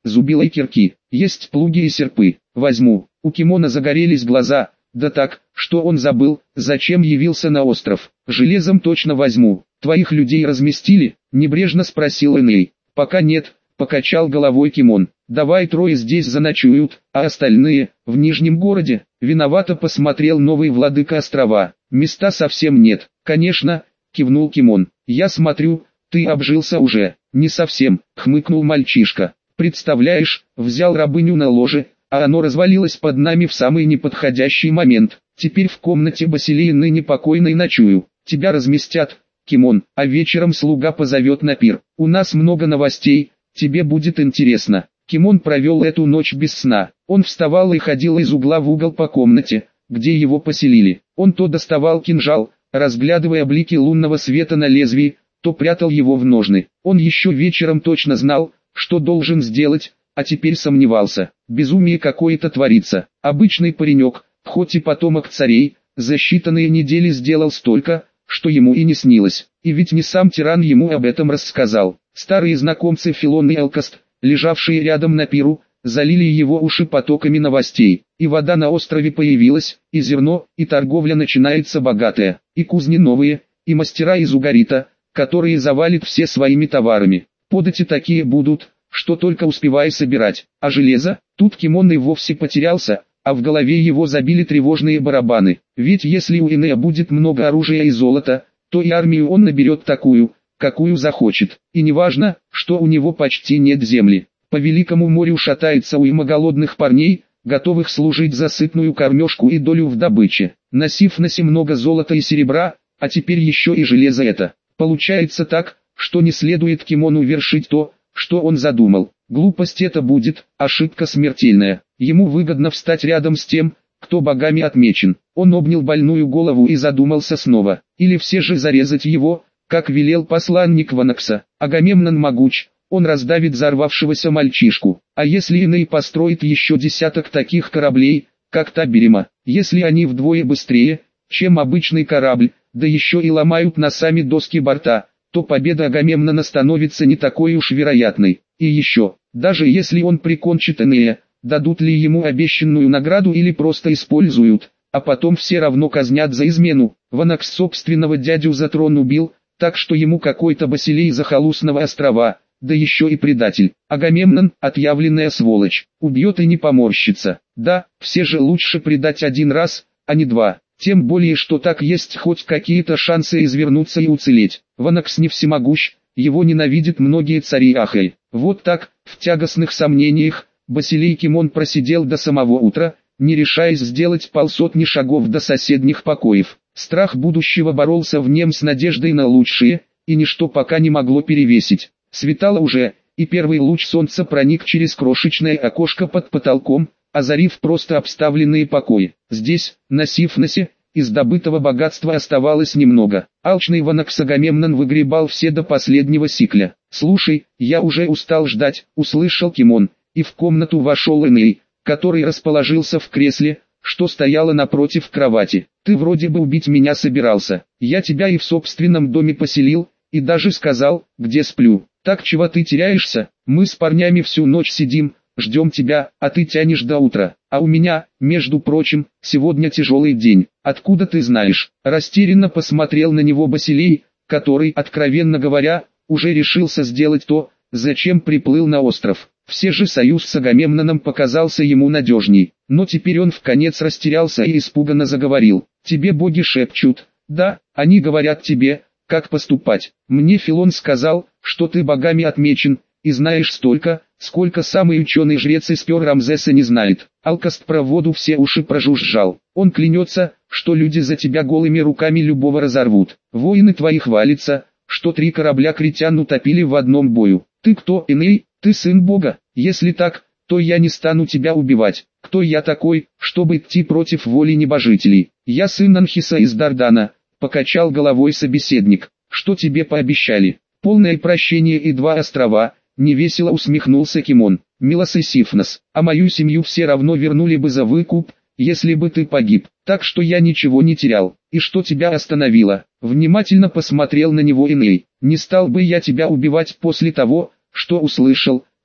зубила и кирки. Есть плуги и серпы. Возьму. У Кимона загорелись глаза, да так, что он забыл, зачем явился на остров. Железом точно возьму. Твоих людей разместили? Небрежно спросил Эней. Пока нет, покачал головой Кимон. Давай трое здесь заночуют, а остальные, в Нижнем городе. Виновато посмотрел новый владыка острова. Места совсем нет. Конечно, кивнул Кимон. Я смотрю, ты обжился уже. Не совсем, хмыкнул мальчишка. Представляешь, взял рабыню на ложе, а оно развалилось под нами в самый неподходящий момент. Теперь в комнате Басилии ныне покойной ночую. Тебя разместят, Кимон, а вечером слуга позовет на пир. У нас много новостей, тебе будет интересно. Кимон провел эту ночь без сна. Он вставал и ходил из угла в угол по комнате, где его поселили. Он то доставал кинжал, разглядывая блики лунного света на лезвии, то прятал его в ножны. Он еще вечером точно знал, что должен сделать, а теперь сомневался. Безумие какое-то творится. Обычный паренек, хоть и потомок царей, за считанные недели сделал столько, что ему и не снилось. И ведь не сам тиран ему об этом рассказал. Старые знакомцы Филон и Элкаст, лежавшие рядом на пиру, залили его уши потоками новостей. И вода на острове появилась, и зерно, и торговля начинается богатая, и кузни новые, и мастера из угарита, которые завалят все своими товарами. Подати такие будут, что только успевай собирать. А железо? Тут Кимон и вовсе потерялся, а в голове его забили тревожные барабаны. Ведь если у Энея будет много оружия и золота, то и армию он наберет такую, какую захочет. И неважно, что у него почти нет земли. По великому морю шатается уйма голодных парней, готовых служить за сытную кормежку и долю в добыче. На Сифносе много золота и серебра, а теперь еще и железо это. Получается так, что не следует Кимону вершить то, что он задумал. Глупость это будет, ошибка смертельная. Ему выгодно встать рядом с тем, кто богами отмечен. Он обнял больную голову и задумался снова. Или все же зарезать его, как велел посланник Ванакса. Агамемнон могуч, он раздавит взорвавшегося мальчишку. А если Эней построит еще десяток таких кораблей, как та Берема, если они вдвое быстрее, чем обычный корабль, да еще и ломают носами доски борта, то победа Агамемнона становится не такой уж вероятной. И еще, даже если он прикончит Энея, дадут ли ему обещанную награду или просто используют, а потом все равно казнят за измену. Ванакс собственного дядю за трон убил, так что ему какой-то Басилей захолустного острова, да еще и предатель. Агамемнон, отъявленная сволочь, убьет и не поморщится. Да, все же лучше предать один раз, а не два. Тем более, что так есть хоть какие-то шансы извернуться и уцелеть. Ванакс не всемогущ, его ненавидят многие цари Ахэй. Вот так, в тягостных сомнениях, Басилей Кимон просидел до самого утра, не решаясь сделать полсотни шагов до соседних покоев. Страх будущего боролся в нем с надеждой на лучшее, и ничто пока не могло перевесить. Светало уже, и первый луч солнца проник через крошечное окошко под потолком, озарив просто обставленные покои. Здесь, на Сифносе, из добытого богатства оставалось немного. Алчный Ванакс Агамемнон выгребал все до последнего сикля. «Слушай, я уже устал ждать», — услышал Кимон, и в комнату вошел Эней, который расположился в кресле, что стояло напротив кровати. «Ты вроде бы убить меня собирался. Я тебя и в собственном доме поселил, и даже сказал, где сплю. Так чего ты теряешься? Мы с парнями всю ночь сидим, ждем тебя, а ты тянешь до утра. А у меня, между прочим, сегодня тяжелый день. Откуда ты знаешь?» Растерянно посмотрел на него Басилей, который, откровенно говоря, уже решился сделать то, зачем приплыл на остров. Все же союз с Агамемноном показался ему надежней. Но теперь он вконец растерялся и испуганно заговорил. «Тебе боги шепчут. Да, они говорят тебе, как поступать. Мне Филон сказал, что ты богами отмечен, и знаешь столько, сколько самый ученый жрец из пер Рамзеса не знает». Алкаст про воду все уши прожужжал. «Он клянется, что люди за тебя голыми руками любого разорвут. Воины твои хвалятся, что 3 корабля критян утопили в одном бою. Ты кто, Эней? Ты сын бога? Если так, то я не стану тебя убивать. Кто я такой, чтобы идти против воли небожителей? Я сын Анхиса из Дардана», — покачал головой собеседник. «Что тебе пообещали? Полное прощение и 2 острова», — невесело усмехнулся Кимон. «Милос и Сифнос, а мою семью все равно вернули бы за выкуп, если бы ты погиб. Так что я ничего не терял. И что тебя остановило?» Внимательно посмотрел на него Эней. «Не стал бы я тебя убивать после того, что услышал»,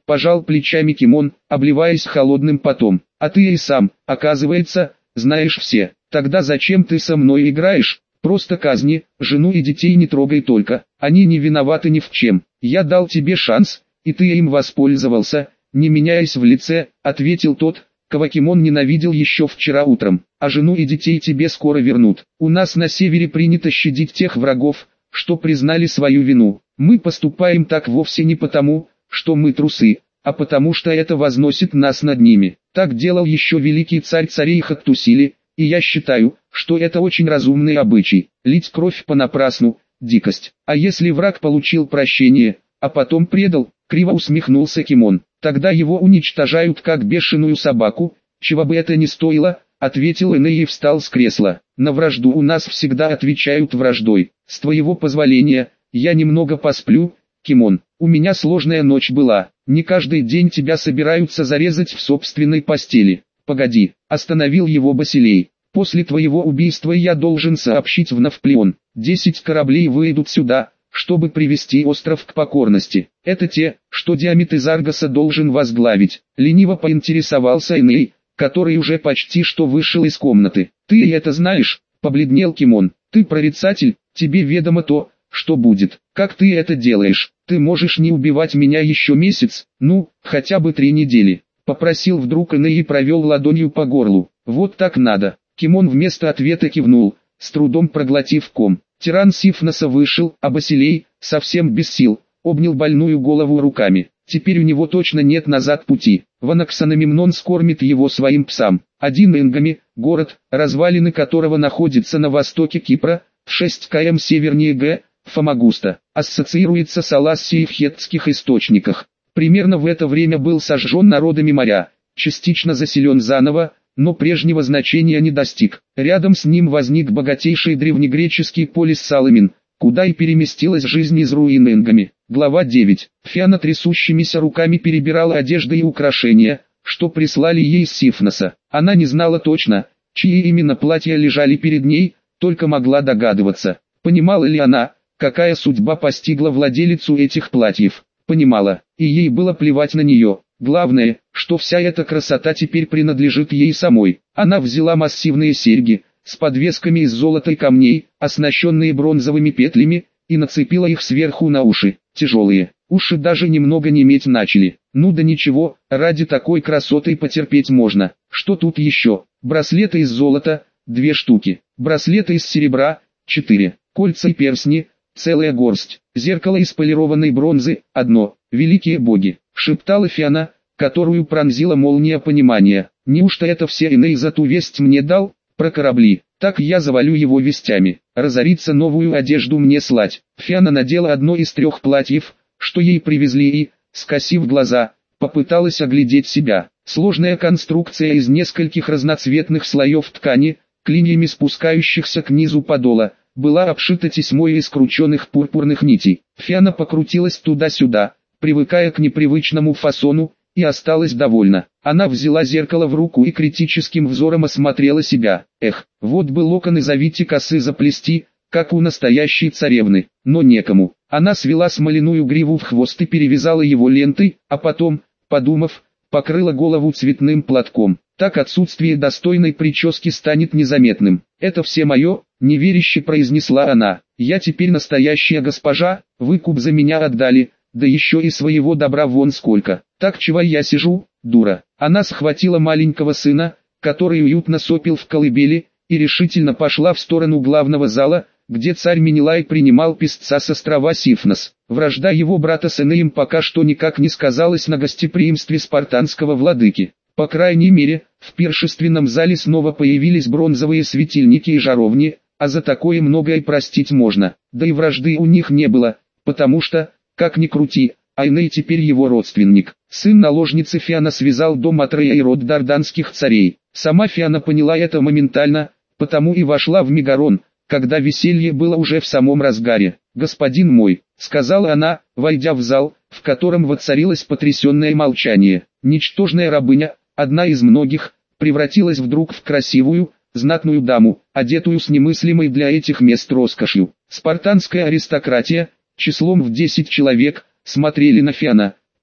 Пожал плечами Кимон, обливаясь холодным потом. А ты и сам, оказывается, знаешь все. Тогда зачем ты со мной играешь? Просто казни, жену и детей не трогай только. Они не виноваты ни в чем. Я дал тебе шанс, и ты им воспользовался, не меняясь в лице, ответил тот, кого Кимон ненавидел еще вчера утром. А жену и детей тебе скоро вернут. У нас на севере принято щадить тех врагов, что признали свою вину. Мы поступаем так вовсе не потому, что мы трусы, а потому что это возносит нас над ними. Так делал еще великий царь царей Хаттусили, и я считаю, что это очень разумный обычай. Лить кровь понапрасну – дикость. А если враг получил прощение, а потом предал, криво усмехнулся Кимон, тогда его уничтожают как бешеную собаку, чего бы это ни стоило, ответил Эней и встал с кресла. На вражду у нас всегда отвечают враждой. С твоего позволения, я немного посплю, Кимон. У меня сложная ночь была, не каждый день тебя собираются зарезать в собственной постели. Погоди, остановил его Басилей. После твоего убийства я должен сообщить в Навплеон. 10 кораблей выйдут сюда, чтобы привести остров к покорности. Это те, что Диамет из Аргоса должен возглавить. Лениво поинтересовался Эней, который уже почти что вышел из комнаты. Ты и это знаешь, побледнел Кимон. Ты прорицатель, тебе ведомо то, что будет. Как ты это делаешь? Ты можешь не убивать меня еще месяц, ну, хотя бы 3 недели. Попросил вдруг Эней и провел ладонью по горлу. Вот так надо. Кимон вместо ответа кивнул, с трудом проглотив ком. Тиран Сифноса вышел, а Басилей, совсем без сил, обнял больную голову руками. Теперь у него точно нет назад пути. Ванаксанамемнон скормит его своим псам. Один Энгами, город, развалины которого находятся на востоке Кипра, в 6 км севернее Г, Фомагуста, ассоциируется с Алассией в хеттских источниках. Примерно в это время был сожжен народами моря, частично заселен заново, но прежнего значения не достиг. Рядом с ним возник богатейший древнегреческий полис Саламин, куда и переместилась жизнь из руин Энгами. Глава 9. Фиана трясущимися руками перебирала одежды и украшения, что прислали ей с Сифноса. Она не знала точно, чьи именно платья лежали перед ней, только могла догадываться. Понимала ли она, какая судьба постигла владелицу этих платьев? Понимала, и ей было плевать на нее. Главное, что вся эта красота теперь принадлежит ей самой. Она взяла массивные серьги, с подвесками из золота и камней, оснащенные бронзовыми петлями, и нацепила их сверху на уши. Тяжелые, уши даже немного неметь начали. Ну да ничего, ради такой красоты потерпеть можно. Что тут еще? Браслеты из золота, 2 штуки. Браслеты из серебра, 4. Кольца и перстни, целая горсть. Зеркало из полированной бронзы, 1. Великие боги, шептала Фиана, которую пронзила молния понимания. Неужто это все Эней за ту весть мне дал? Про корабли. Так я завалю его вестями. Разориться новую одежду мне слать. Фиана надела одно из 3 платьев, что ей привезли и, скосив глаза, попыталась оглядеть себя. Сложная конструкция из нескольких разноцветных слоев ткани, клиньями спускающихся к низу подола, была обшита тесьмой из крученных пурпурных нитей. Фиана покрутилась туда-сюда, привыкая к непривычному фасону, и осталась довольна. Она взяла зеркало в руку и критическим взором осмотрела себя. Эх, вот бы локоны завить и косы заплести, как у настоящей царевны, но некому. Она свела смоляную гриву в хвост и перевязала его лентой, а потом, подумав, покрыла голову цветным платком. Так отсутствие достойной прически станет незаметным. «Это все мое», — неверяще произнесла она. «Я теперь настоящая госпожа, выкуп за меня отдали, да еще и своего добра вон сколько. Так чего я сижу, дура?» Она схватила маленького сына, который уютно сопел в колыбели, и решительно пошла в сторону главного зала, где царь Менелай принимал писца с острова Сифнос. Вражда его брата с Энеем пока что никак не сказалась на гостеприимстве спартанского владыки. По крайней мере, в пиршественном зале снова появились бронзовые светильники и жаровни, а за такое многое простить можно. Да и вражды у них не было, потому что, как ни крути, Эней теперь его родственник. Сын наложницы Фиана связал дом Атрея и род дарданских царей. Сама Фиана поняла это моментально, потому и вошла в Мегарон, когда веселье было уже в самом разгаре. «Господин мой», — сказала она, войдя в зал, в котором воцарилось потрясенное молчание. Ничтожная рабыня, одна из многих, превратилась вдруг в красивую, знатную даму, одетую с немыслимой для этих мест роскошью. Спартанская аристократия, числом в 10 человек, смотрели на Фиана,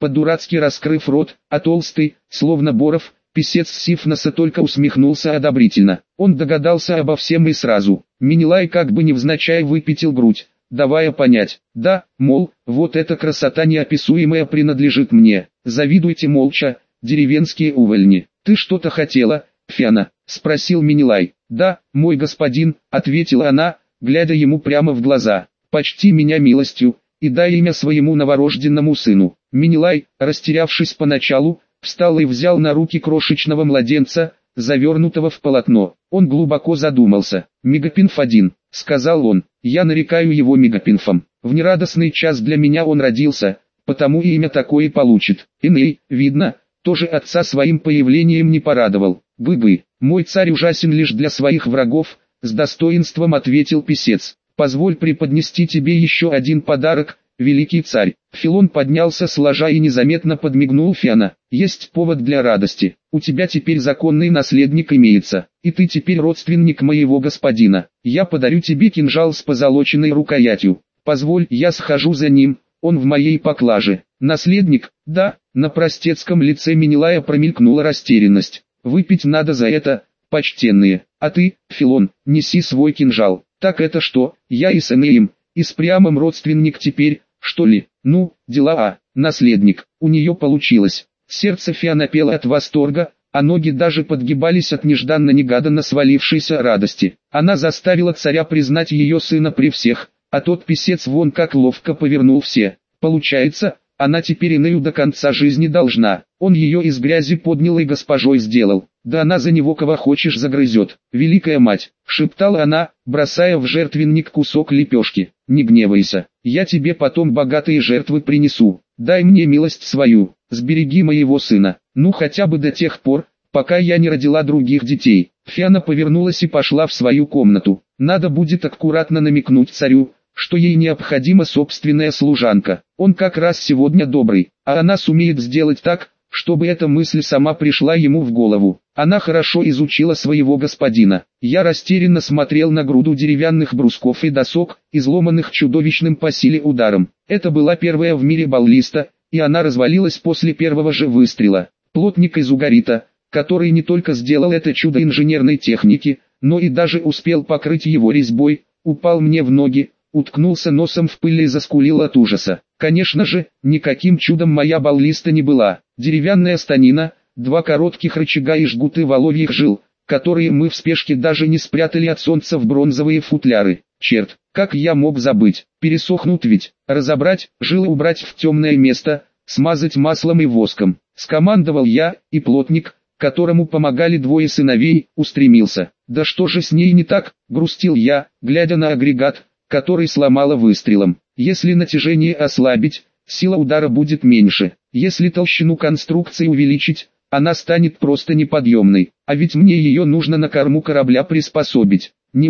по-дурацки раскрыв рот, а толстый, словно Боров, писец Сифноса только усмехнулся одобрительно. Он догадался обо всем и сразу. Минилай как бы невзначай выпятил грудь, давая понять, да, мол, вот эта красота неописуемая принадлежит мне. Завидуйте молча, деревенские увольни. Ты что-то хотела, Фиана? Спросил Минилай. Да, мой господин, ответила она, глядя ему прямо в глаза. Почти меня милостью, и дай имя своему новорожденному сыну. Минилай, растерявшись поначалу, встал и взял на руки крошечного младенца, завернутого в полотно. Он глубоко задумался. «Мегапинф-1», — сказал он, — «я нарекаю его Мегапинфом. В нерадостный час для меня он родился, потому и имя такое получит». Эней, видно, тоже отца своим появлением не порадовал. «Бы-бы, мой царь ужасен лишь для своих врагов», — с достоинством ответил писец. «Позволь преподнести тебе еще один подарок, великий царь». Филон поднялся с ложа и незаметно подмигнул Фиана. «Есть повод для радости. У тебя теперь законный наследник имеется, и ты теперь родственник моего господина. Я подарю тебе кинжал с позолоченной рукоятью. Позволь, я схожу за ним, он в моей поклаже». «Наследник?» «Да». На простецком лице Минилая промелькнула растерянность. «Выпить надо за это, почтенные. А ты, Филон, неси свой кинжал». «Так это что, я и с Энеем, и с прямым родственник теперь, что ли?» «Ну, дела, наследник, у нее получилось». Сердце Фиана пело от восторга, а ноги даже подгибались от нежданно-негаданно свалившейся радости. Она заставила царя признать ее сына при всех, а тот писец вон как ловко повернул все. Получается, она теперь Энею до конца жизни должна. Он ее из грязи поднял и госпожой сделал. Да она за него кого хочешь загрызет. «Великая мать», — шептала она, бросая в жертвенник кусок лепешки, — «не гневайся, я тебе потом богатые жертвы принесу. Дай мне милость свою, сбереги моего сына, ну хотя бы до тех пор, пока я не родила других детей». Фиана повернулась и пошла в свою комнату. Надо будет аккуратно намекнуть царю, что ей необходима собственная служанка. Он как раз сегодня добрый, а она сумеет сделать так, чтобы эта мысль сама пришла ему в голову. Она хорошо изучила своего господина. Я растерянно смотрел на груду деревянных брусков и досок, изломанных чудовищным по силе ударом. Это была первая в мире баллиста, и она развалилась после первого же выстрела. Плотник из угарита, который не только сделал это чудо инженерной техники, но и даже успел покрыть его резьбой, упал мне в ноги, уткнулся носом в пыль и заскулил от ужаса. Конечно же, никаким чудом моя баллиста не была. Деревянная станина, два коротких рычага и жгуты воловьих жил, которые мы в спешке даже не спрятали от солнца в бронзовые футляры. Черт, как я мог забыть, пересохнут ведь. Разобрать, жилы убрать в темное место, смазать маслом и воском. Скомандовал я, и плотник, которому помогали двое сыновей, устремился. Да что же с ней не так, грустил я, глядя на агрегат, который сломало выстрелом. Если натяжение ослабить, сила удара будет меньше. Если толщину конструкции увеличить, она станет просто неподъемной. А ведь мне ее нужно на корму корабля приспособить. Не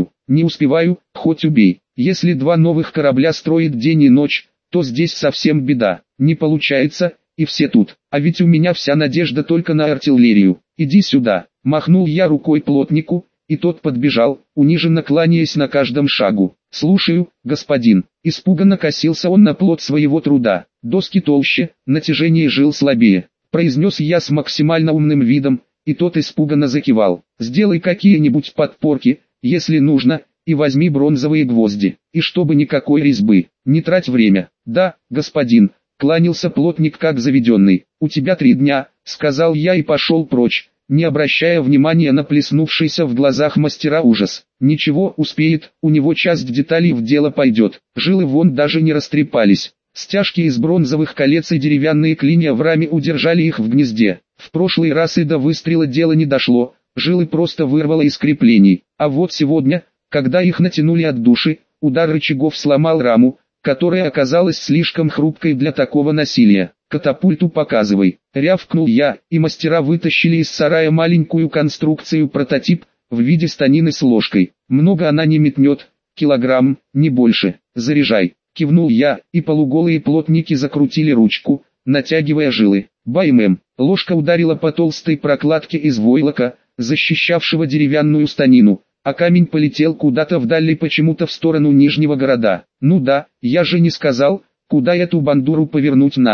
успеваю, хоть убей. Если два новых корабля строят день и ночь, то здесь совсем беда. Не получается, и все тут. А ведь у меня вся надежда только на артиллерию. Иди сюда. Махнул я рукой плотнику, и тот подбежал, униженно кланяясь на каждом шагу. «Слушаю, господин». Испуганно косился он на плод своего труда. «Доски толще, натяжение жил слабее», — произнес я с максимально умным видом, и тот испуганно закивал. «Сделай какие-нибудь подпорки, если нужно, и возьми бронзовые гвозди, и чтобы никакой резьбы, не трать время». «Да, господин», — кланялся плотник как заведенный. «У тебя 3 дня», — сказал я и пошел прочь, не обращая внимания на плеснувшийся в глазах мастера ужас. «Ничего, успеет, у него часть деталей в дело пойдет». Жилы вон даже не растрепались. Стяжки из бронзовых колец и деревянные клинья в раме удержали их в гнезде. В прошлый раз и до выстрела дело не дошло, жилы просто вырвало из креплений. А вот сегодня, когда их натянули от души, удар рычагов сломал раму, которая оказалась слишком хрупкой для такого насилия. «Катапульту показывай», — рявкнул я, и мастера вытащили из сарая маленькую конструкцию-прототип, в виде станины с ложкой. «Много она не метнет, килограмм, не больше. Заряжай», — кивнул я, и полуголые плотники закрутили ручку, натягивая жилы. Баймэм, ложка ударила по толстой прокладке из войлока, защищавшего деревянную станину, а камень полетел куда-то вдали, почему-то в сторону Нижнего города. «Ну да, я же не сказал, куда эту бандуру повернуть надо».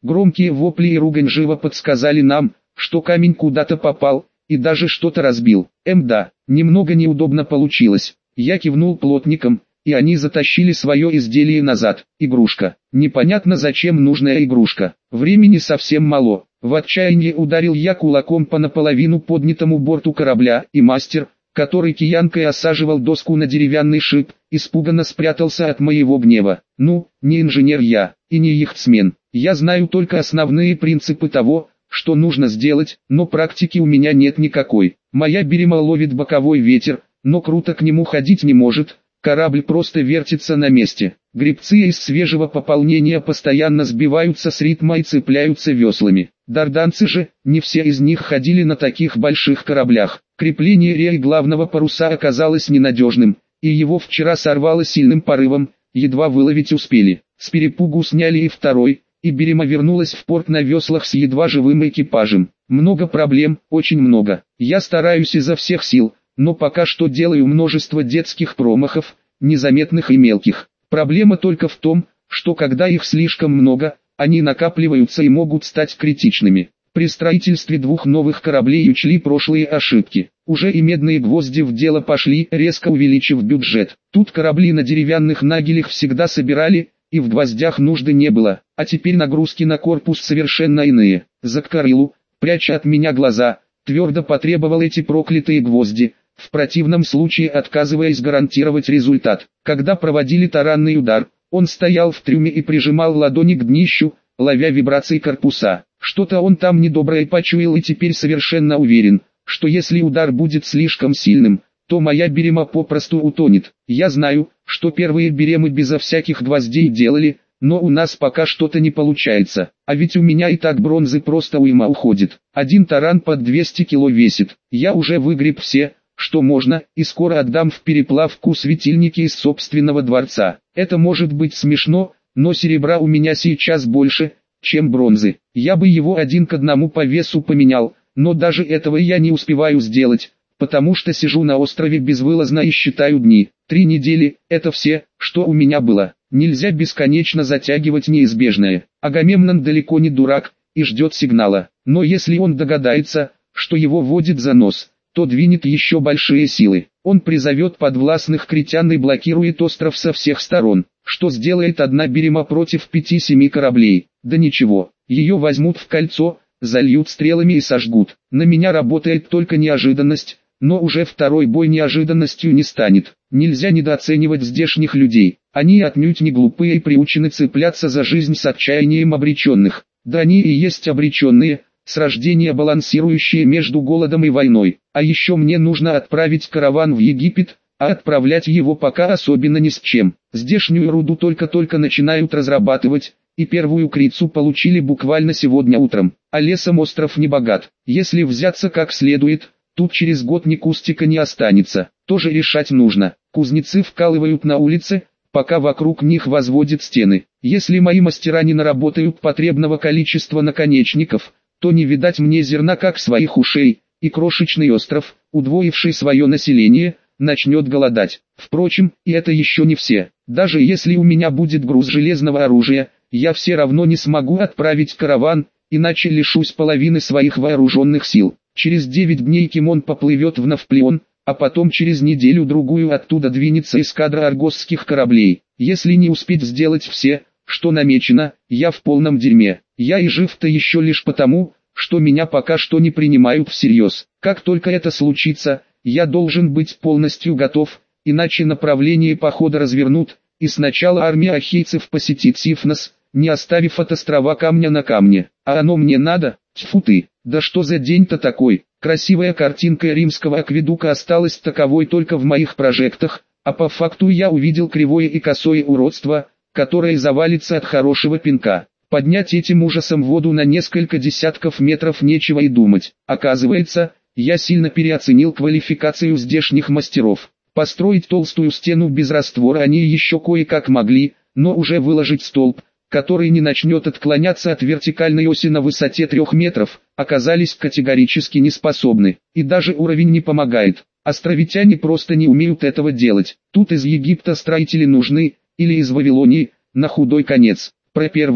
Громкие вопли и ругань живо подсказали нам, что камень куда-то попал, и даже что-то разбил. Да, немного неудобно получилось. Я кивнул плотникам, и они затащили свое изделие назад. Игрушка. Непонятно зачем нужная игрушка. Времени совсем мало. В отчаянии ударил я кулаком по наполовину поднятому борту корабля, и мастер, который киянкой осаживал доску на деревянный шип, испуганно спрятался от моего гнева. Ну, не инженер я, и не яхтсмен. Я знаю только основные принципы того, что нужно сделать, но практики у меня нет никакой. Моя берема ловит боковой ветер, но круто к нему ходить не может, корабль просто вертится на месте. Гребцы из свежего пополнения постоянно сбиваются с ритма и цепляются веслами. Дарданцы же, не все из них ходили на таких больших кораблях. Крепление рей главного паруса оказалось ненадежным, и его вчера сорвало сильным порывом, едва выловить успели. С перепугу сняли и второй, и берема вернулась в порт на веслах с едва живым экипажем. Много проблем, очень много. Я стараюсь изо всех сил, но пока что делаю множество детских промахов, незаметных и мелких. Проблема только в том, что когда их слишком много, они накапливаются и могут стать критичными. При строительстве 2 новых кораблей учли прошлые ошибки. Уже и медные гвозди в дело пошли, резко увеличив бюджет. Тут корабли на деревянных нагелях всегда собирали, и в гвоздях нужды не было, а теперь нагрузки на корпус совершенно иные. Заккарилу, пряча от меня глаза, твердо потребовал эти проклятые гвозди, в противном случае отказываясь гарантировать результат. Когда проводили таранный удар, он стоял в трюме и прижимал ладони к днищу, ловя вибрации корпуса. Что-то он там недоброе почуял и теперь совершенно уверен, что если удар будет слишком сильным, то моя берема попросту утонет. Я знаю, что первые беремы безо всяких гвоздей делали, но у нас пока что-то не получается. А ведь у меня и так бронзы просто уйма уходит. Один таран под 200 кило весит. Я уже выгреб все, что можно, и скоро отдам в переплавку светильники из собственного дворца. Это может быть смешно, но серебра у меня сейчас больше, чем бронзы. Я бы его 1 к 1 по весу поменял, но даже этого я не успеваю сделать, потому что сижу на острове безвылазно и считаю дни. 3 недели – это все, что у меня было. Нельзя бесконечно затягивать неизбежное. Агамемнон далеко не дурак и ждет сигнала. Но если он догадается, что его водит за нос, то двинет еще большие силы. Он призовет подвластных критян и блокирует остров со всех сторон. Что сделает одна берема против 5-7 кораблей? Да ничего, ее возьмут в кольцо, зальют стрелами и сожгут. На меня работает только неожиданность, но уже второй бой неожиданностью не станет. Нельзя недооценивать здешних людей. Они отнюдь не глупые и приучены цепляться за жизнь с отчаянием обреченных. Да они и есть обреченные, с рождения балансирующие между голодом и войной. А еще мне нужно отправить караван в Египет, а отправлять его пока особенно ни с чем. Здешнюю руду только-только начинают разрабатывать, и первую крицу получили буквально сегодня утром. А лесом остров не богат. Если взяться как следует, тут через год ни кустика не останется. Тоже решать нужно. Кузнецы вкалывают на улице, пока вокруг них возводят стены. Если мои мастера не наработают потребного количества наконечников, то не видать мне зерна как своих ушей, и крошечный остров, удвоивший свое население, начнет голодать. Впрочем, и это еще не все. Даже если у меня будет груз железного оружия, я все равно не смогу отправить караван, иначе лишусь половины своих вооруженных сил. Через 9 дней Кимон поплывет в Навплион, а потом через неделю-другую оттуда двинется эскадра аргосских кораблей. Если не успеть сделать все, что намечено, я в полном дерьме. Я и жив-то еще лишь потому, что меня пока что не принимают всерьез. Как только это случится, я должен быть полностью готов, иначе направление похода развернут, и сначала армия ахейцев посетит Сифнос, не оставив от острова камня на камне. А оно мне надо? Тьфу ты, да что за день-то такой? Красивая картинка римского акведука осталась таковой только в моих прожектах, а по факту я увидел кривое и косое уродство, которое завалится от хорошего пинка. Поднять этим ужасом воду на несколько десятков метров нечего и думать. Оказывается, я сильно переоценил квалификацию здешних мастеров. Построить толстую стену без раствора они еще кое-как могли, но уже выложить столб, который не начнет отклоняться от вертикальной оси на высоте 3 метров, оказались категорически неспособны. И даже уровень не помогает. Островитяне просто не умеют этого делать. Тут из Египта строители нужны, или из Вавилонии, на худой конец. Про первую,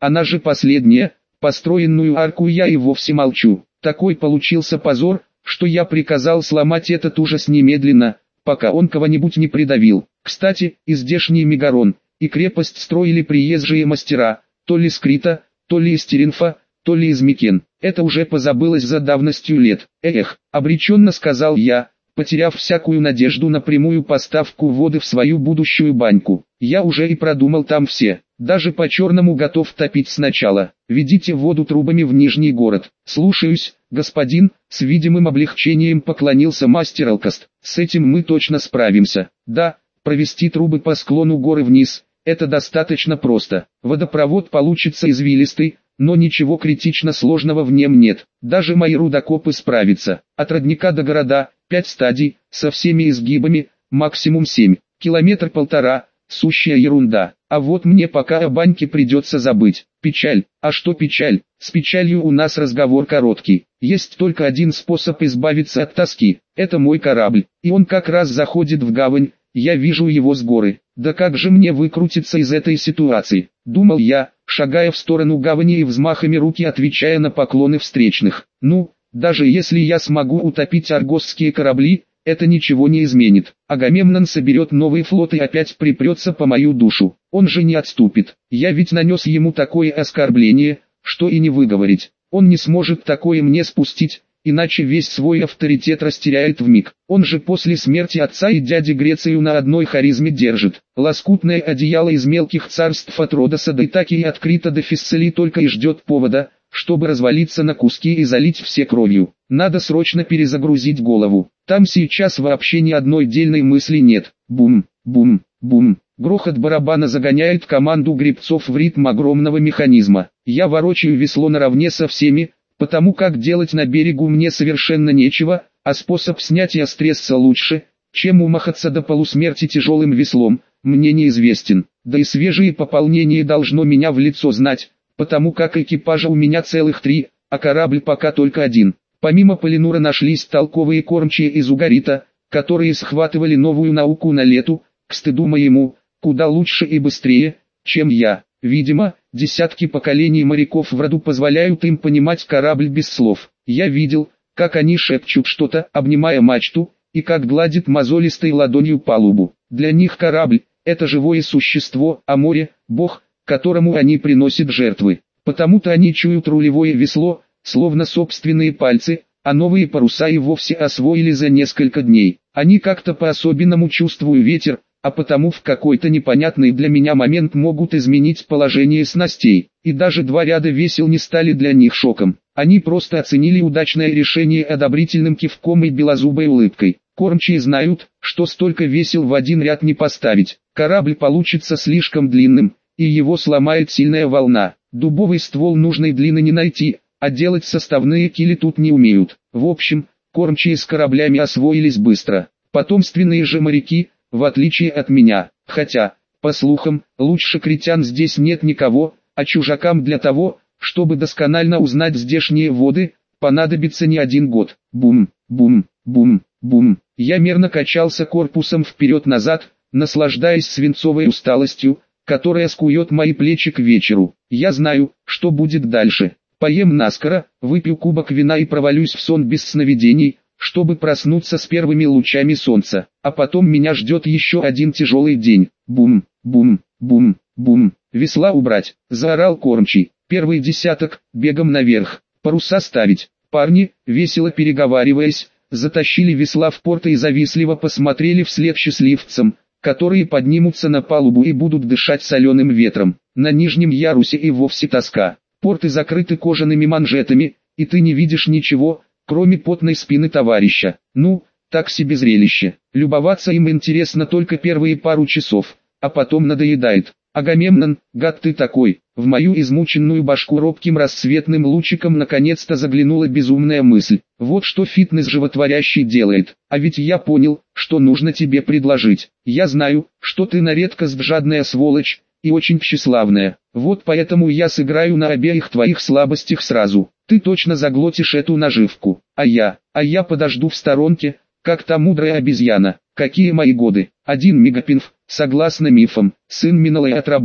она же последняя, построенную арку я и вовсе молчу. Такой получился позор, что я приказал сломать этот ужас немедленно, пока он кого-нибудь не придавил. Кстати, и здешний Мегарон, и крепость строили приезжие мастера, то ли с Крита, то ли из Теринфа, то ли из Микен. Это уже позабылось за давностью лет. Эх, обреченно сказал я, потеряв всякую надежду на прямую поставку воды в свою будущую баньку. Я уже и продумал там все, даже по-черному готов топить сначала. Ведите воду трубами в Нижний город. Слушаюсь, господин, с видимым облегчением поклонился мастер Алкаст. С этим мы точно справимся. Да, провести трубы по склону горы вниз, это достаточно просто. Водопровод получится извилистый, но ничего критично сложного в нем нет. Даже мои рудокопы справятся. От родника до города, 5 стадий, со всеми изгибами, максимум 7. Километр-полтора, сущая ерунда. А вот мне пока о баньке придется забыть. Печаль. А что печаль? С печалью у нас разговор короткий. Есть только один способ избавиться от тоски. Это мой корабль. И он как раз заходит в гавань. Я вижу его с горы. Да как же мне выкрутиться из этой ситуации? Думал я, шагая в сторону гавани и взмахами руки отвечая на поклоны встречных. Ну, даже если я смогу утопить аргосские корабли, это ничего не изменит. Агамемнон соберет новый флот и опять припрется по мою душу. Он же не отступит. Я ведь нанес ему такое оскорбление, что и не выговорить. Он не сможет такое мне спустить, иначе весь свой авторитет растеряет вмиг. Он же после смерти отца и дяди Грецию на одной харизме держит. Лоскутное одеяло из мелких царств от Родоса до Итаки и от Крита до Фессалии только и ждет повода, чтобы развалиться на куски и залить все кровью. Надо срочно перезагрузить голову. Там сейчас вообще ни одной дельной мысли нет. Бум, бум, бум. Грохот барабана загоняет команду гребцов в ритм огромного механизма. Я ворочаю весло наравне со всеми, потому как делать на берегу мне совершенно нечего, а способ снятия стресса лучше, чем умахаться до полусмерти тяжелым веслом, мне неизвестен. Да и свежее пополнение должно меня в лицо знать, потому как экипажа у меня целых 3, а корабль пока только 1. Помимо Полинура нашлись толковые кормчие из Угарита, которые схватывали новую науку на лету, к стыду моему, куда лучше и быстрее, чем я. Видимо, десятки поколений моряков в роду позволяют им понимать корабль без слов. Я видел, как они шепчут что-то, обнимая мачту, и как гладит мозолистой ладонью палубу. Для них корабль – это живое существо, а море – бог, которому они приносят жертвы. Потому-то они чуют рулевое весло, словно собственные пальцы, а новые паруса и вовсе освоили за несколько дней. Они как-то по-особенному чувствуют ветер, а потому в какой-то непонятный для меня момент могут изменить положение снастей. И даже 2 ряда весел не стали для них шоком. Они просто оценили удачное решение одобрительным кивком и белозубой улыбкой. Кормчие знают, что столько весел в один ряд не поставить. Корабль получится слишком длинным, и его сломает сильная волна. Дубовый ствол нужной длины не найти, а делать составные кили тут не умеют. В общем, кормчие с кораблями освоились быстро. Потомственные же моряки, в отличие от меня, хотя, по слухам, лучше критян здесь нет никого, а чужакам для того, чтобы досконально узнать здешние воды, понадобится не 1 год. Бум, бум, бум, бум. Я мерно качался корпусом вперед-назад, наслаждаясь свинцовой усталостью, которая скует мои плечи к вечеру. Я знаю, что будет дальше. Поем наскоро, выпью кубок вина и провалюсь в сон без сновидений, чтобы проснуться с первыми лучами солнца. А потом меня ждет еще один тяжелый день. Бум, бум, бум, бум. Весла убрать, заорал кормчий. Первый десяток, бегом наверх. Паруса ставить. Парни, весело переговариваясь, затащили весла в порт и завистливо посмотрели вслед счастливцам, которые поднимутся на палубу и будут дышать соленым ветром. На нижнем ярусе и вовсе тоска. Порты закрыты кожаными манжетами, и ты не видишь ничего, кроме потной спины товарища. Ну, так себе зрелище. Любоваться им интересно только первые пару часов, а потом надоедает. Агамемнон, гад ты такой. В мою измученную башку робким рассветным лучиком наконец-то заглянула безумная мысль. Вот что фитнес животворящий делает. А ведь я понял, что нужно тебе предложить. Я знаю, что ты на редкость жадная сволочь, и очень тщеславная. Вот поэтому я сыграю на обеих твоих слабостях сразу. Ты точно заглотишь эту наживку. А я подожду в сторонке, как та мудрая обезьяна. Какие мои годы? 1 мегапинф, согласно мифам, сын Миналай от рабыни.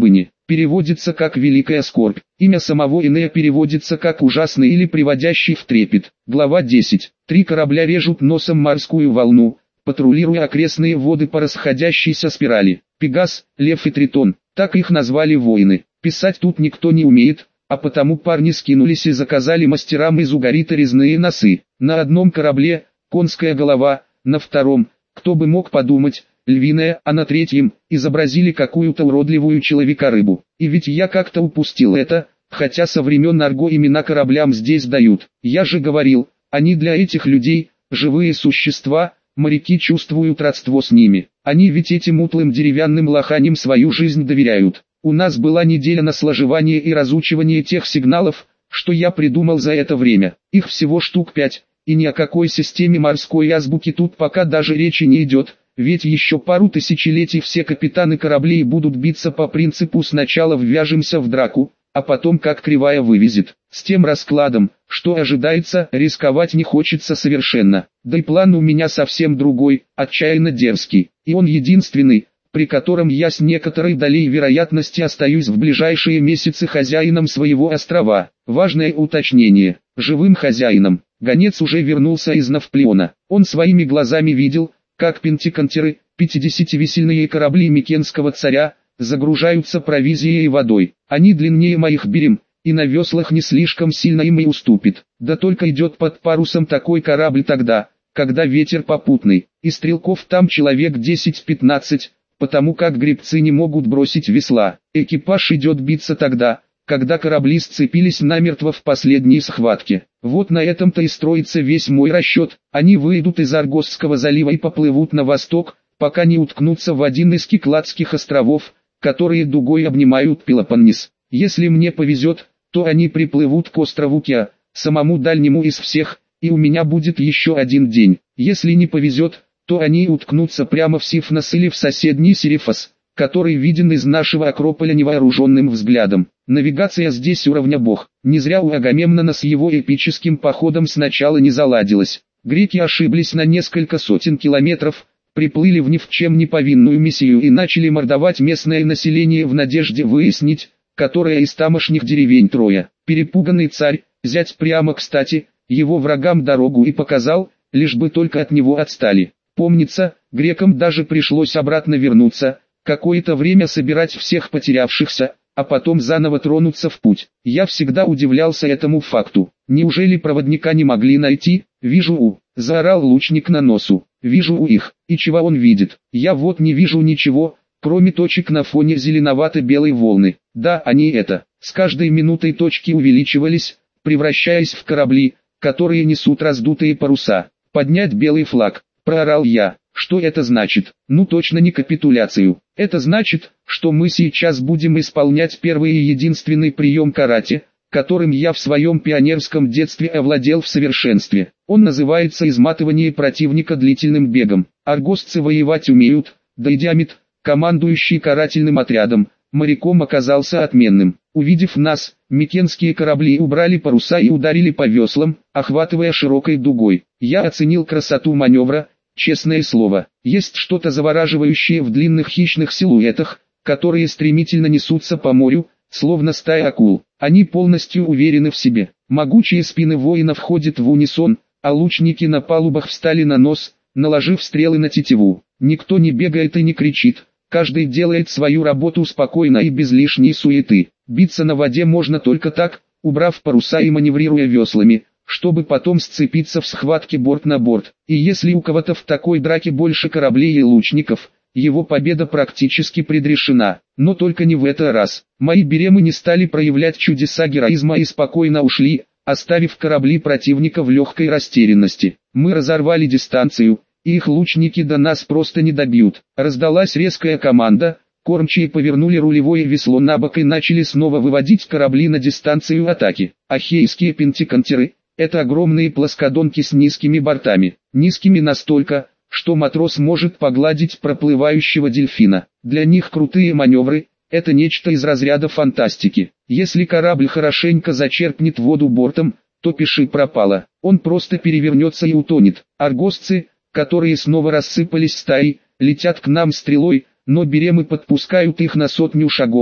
переводится как «великая скорбь». Имя самого Энея переводится как «ужасный» или «приводящий в трепет». Глава 10. 3 корабля режут носом морскую волну, патрулируя окрестные воды по расходящейся спирали. Пегас, Лев и Тритон, так их назвали воины. Писать тут никто не умеет, а потому парни скинулись и заказали мастерам из угорита резные носы. На одном корабле – конская голова, на втором, кто бы мог подумать, львиная, а на третьем – изобразили какую-то уродливую человека-рыбу. И ведь я как-то упустил это, хотя со времен Арго имена кораблям здесь дают. Я же говорил, они для этих людей – живые существа, моряки чувствуют родство с ними. Они ведь этим утлым деревянным лоханям свою жизнь доверяют. У нас была неделя на сложевание и разучивание тех сигналов, что я придумал за это время. Их всего штук 5, и ни о какой системе морской азбуки тут пока даже речи не идет, ведь еще пару тысячелетий все капитаны кораблей будут биться по принципу «сначала ввяжемся в драку, а потом как кривая вывезет». С тем раскладом, что ожидается, рисковать не хочется совершенно. Да и план у меня совсем другой, отчаянно дерзкий, и он единственный, при котором я с некоторой долей вероятности остаюсь в ближайшие месяцы хозяином своего острова. Важное уточнение: живым хозяином. Гонец уже вернулся из Навплеона. Он своими глазами видел, как пентиконтеры, 50-весельные корабли Микенского царя, загружаются провизией и водой. Они длиннее моих берем, и на веслах не слишком сильно им и уступит. Да только идет под парусом такой корабль тогда, когда ветер попутный, и стрелков там человек 10-15, потому как гребцы не могут бросить весла. Экипаж идет биться тогда, когда корабли сцепились намертво в последней схватке. Вот на этом-то и строится весь мой расчет. Они выйдут из Аргосского залива и поплывут на восток, пока не уткнутся в один из Кикладских островов, которые дугой обнимают Пелопоннес. Если мне повезет, то они приплывут к острову Киа, самому дальнему из всех, и у меня будет еще один день. Если не повезет, то они уткнутся прямо в Сифнос или в соседний Серифос, который виден из нашего Акрополя невооруженным взглядом. Навигация здесь уровня бог. Не зря у Агамемнона с его эпическим походом сначала не заладилось. Греки ошиблись на несколько сотен километров, приплыли в ни в чем не повинную миссию и начали мордовать местное население в надежде выяснить, которая из тамошних деревень Троя. Перепуганный царь, зять прямо кстати, его врагам дорогу и показал, лишь бы только от него отстали. Помнится, грекам даже пришлось обратно вернуться, какое-то время собирать всех потерявшихся, а потом заново тронуться в путь. Я всегда удивлялся этому факту. Неужели проводника не могли найти? «Вижу заорал лучник на носу. «Вижу у их». И чего он видит? Я вот не вижу ничего, кроме точек на фоне зеленовато-белой волны. Да, они это. С каждой минутой точки увеличивались, превращаясь в корабли, которые несут раздутые паруса. «Поднять белый флаг», — проорал я. Что это значит? Ну точно не капитуляцию. Это значит, что мы сейчас будем исполнять первый и единственный прием карате, которым я в своем пионерском детстве овладел в совершенстве. Он называется изматывание противника длительным бегом. Аргосцы воевать умеют, да и Диамет, командующий карательным отрядом, моряком оказался отменным. Увидев нас, микенские корабли убрали паруса и ударили по веслам, охватывая широкой дугой. Я оценил красоту маневра. Честное слово, есть что-то завораживающее в длинных хищных силуэтах, которые стремительно несутся по морю, словно стая акул. Они полностью уверены в себе. Могучие спины воинов ходят в унисон, а лучники на палубах встали на нос, наложив стрелы на тетиву. Никто не бегает и не кричит, каждый делает свою работу спокойно и без лишней суеты. Биться на воде можно только так, убрав паруса и маневрируя веслами, чтобы потом сцепиться в схватке борт на борт. И если у кого-то в такой драке больше кораблей и лучников, его победа практически предрешена. Но только не в этот раз. Мои беремы не стали проявлять чудеса героизма и спокойно ушли, оставив корабли противника в легкой растерянности. Мы разорвали дистанцию, и их лучники до нас просто не добьют. Раздалась резкая команда, кормчие повернули рулевое весло на бок и начали снова выводить корабли на дистанцию атаки. Ахейские пентиконтеры — это огромные плоскодонки с низкими бортами. Низкими настолько, что матрос может погладить проплывающего дельфина. Для них крутые маневры – это нечто из разряда фантастики. Если корабль хорошенько зачерпнет воду бортом, то пиши пропало. Он просто перевернется и утонет. Аргосцы, которые снова рассыпались стаей, летят к нам стрелой, но беремы подпускают их на 100 шагов,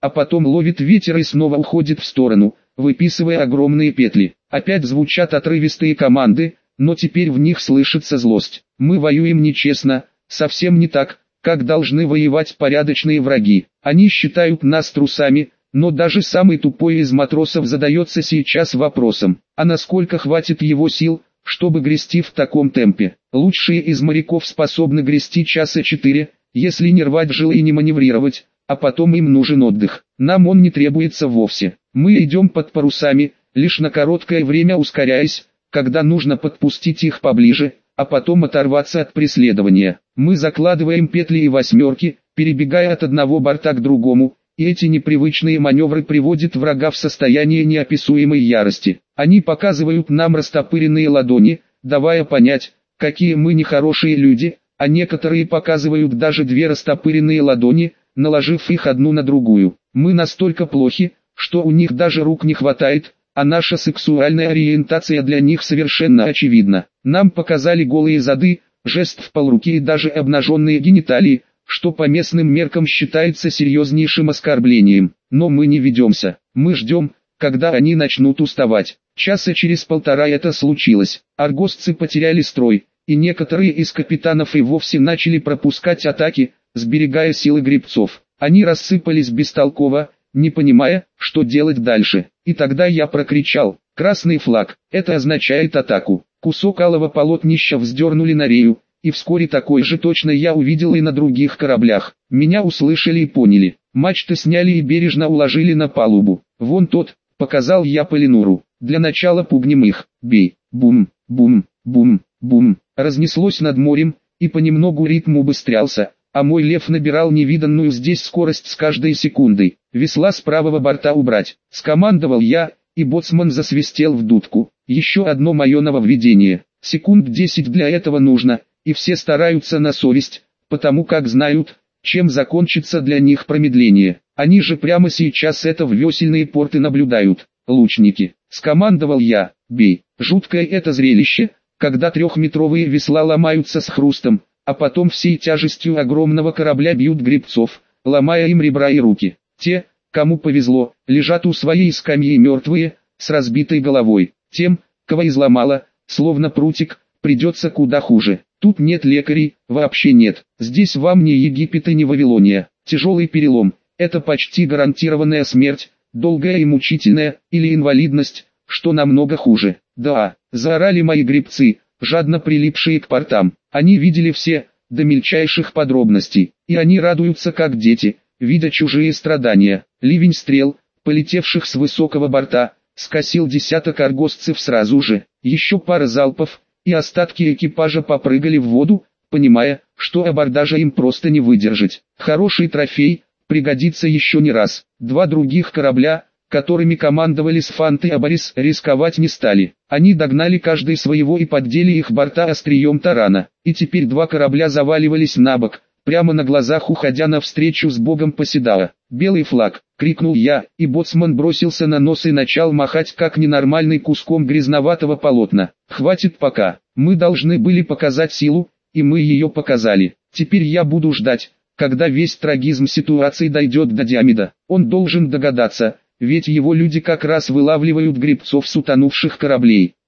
а потом ловит ветер и снова уходит в сторону, выписывая огромные петли. Опять звучат отрывистые команды, но теперь в них слышится злость. Мы воюем нечестно, совсем не так, как должны воевать порядочные враги. Они считают нас трусами, но даже самый тупой из матросов задается сейчас вопросом, а насколько хватит его сил, чтобы грести в таком темпе. Лучшие из моряков способны грести часа 4, если не рвать жилы и не маневрировать, а потом им нужен отдых. Нам он не требуется вовсе. Мы идем под парусами, лишь на короткое время ускоряясь, когда нужно подпустить их поближе, а потом оторваться от преследования. Мы закладываем петли и восьмерки, перебегая от одного борта к другому, и эти непривычные маневры приводят врага в состояние неописуемой ярости. Они показывают нам растопыренные ладони, давая понять, какие мы нехорошие люди, а некоторые показывают даже две растопыренные ладони, наложив их одну на другую. Мы настолько плохи, что у них даже рук не хватает, а наша сексуальная ориентация для них совершенно очевидна. Нам показали голые зады, жест в полруки и даже обнаженные гениталии, что по местным меркам считается серьезнейшим оскорблением. Но мы не ведемся, мы ждем, когда они начнут уставать. Часа через полтора это случилось. Аргосцы потеряли строй, и некоторые из капитанов и вовсе начали пропускать атаки, сберегая силы гребцов. Они рассыпались бестолково, не понимая, что делать дальше. И тогда я прокричал: «Красный флаг!» Это означает атаку. Кусок алого полотнища вздернули на рею, и вскоре такой же точно я увидел и на других кораблях. Меня услышали и поняли. Мачты сняли и бережно уложили на палубу. «Вон тот», — показал я Полинуру. «Для начала пугнем их. Бей!» Бум, бум, бум, бум. Разнеслось над морем, и понемногу ритм убыстрялся, а мой лев набирал невиданную здесь скорость с каждой секундой. «Весла с правого борта убрать», — скомандовал я, и боцман засвистел в дудку. Еще одно мое нововведение. Секунд 10 для этого нужно, и все стараются на совесть, потому как знают, чем закончится для них промедление. Они же прямо сейчас это в весельные порты наблюдают. «Лучники», — скомандовал я, — «бей». Жуткое это зрелище, когда трехметровые весла ломаются с хрустом, а потом всей тяжестью огромного корабля бьют гребцов, ломая им ребра и руки. Те, кому повезло, лежат у своей скамьи мертвые, с разбитой головой. Тем, кого изломало, словно прутик, придется куда хуже. Тут нет лекарей, вообще нет. Здесь вам не Египет и не Вавилония. Тяжелый перелом – это почти гарантированная смерть, долгая и мучительная, или инвалидность, что намного хуже. «Да!» – заорали мои гребцы, жадно прилипшие к портам. Они видели все, до мельчайших подробностей, и они радуются как дети, видя чужие страдания. Ливень стрел, полетевших с высокого борта, скосил десяток аргосцев сразу же. Еще пара залпов, и остатки экипажа попрыгали в воду, понимая, что абордажа им просто не выдержать. Хороший трофей, пригодится еще не раз. Два других корабля, которыми командовали Сфант и Абарис, рисковать не стали. Они догнали каждый своего и поддели их борта острием тарана. И теперь два корабля заваливались на бок, прямо на глазах уходя навстречу с богом Поседаа. «Белый флаг!» — крикнул я, и боцман бросился на нос и начал махать как ненормальный куском грязноватого полотна. «Хватит пока. Мы должны были показать силу, и мы ее показали. Теперь я буду ждать, когда весь трагизм ситуации дойдет до Диомеда. Он должен догадаться, ведь его люди как раз вылавливают гребцов с утонувших кораблей.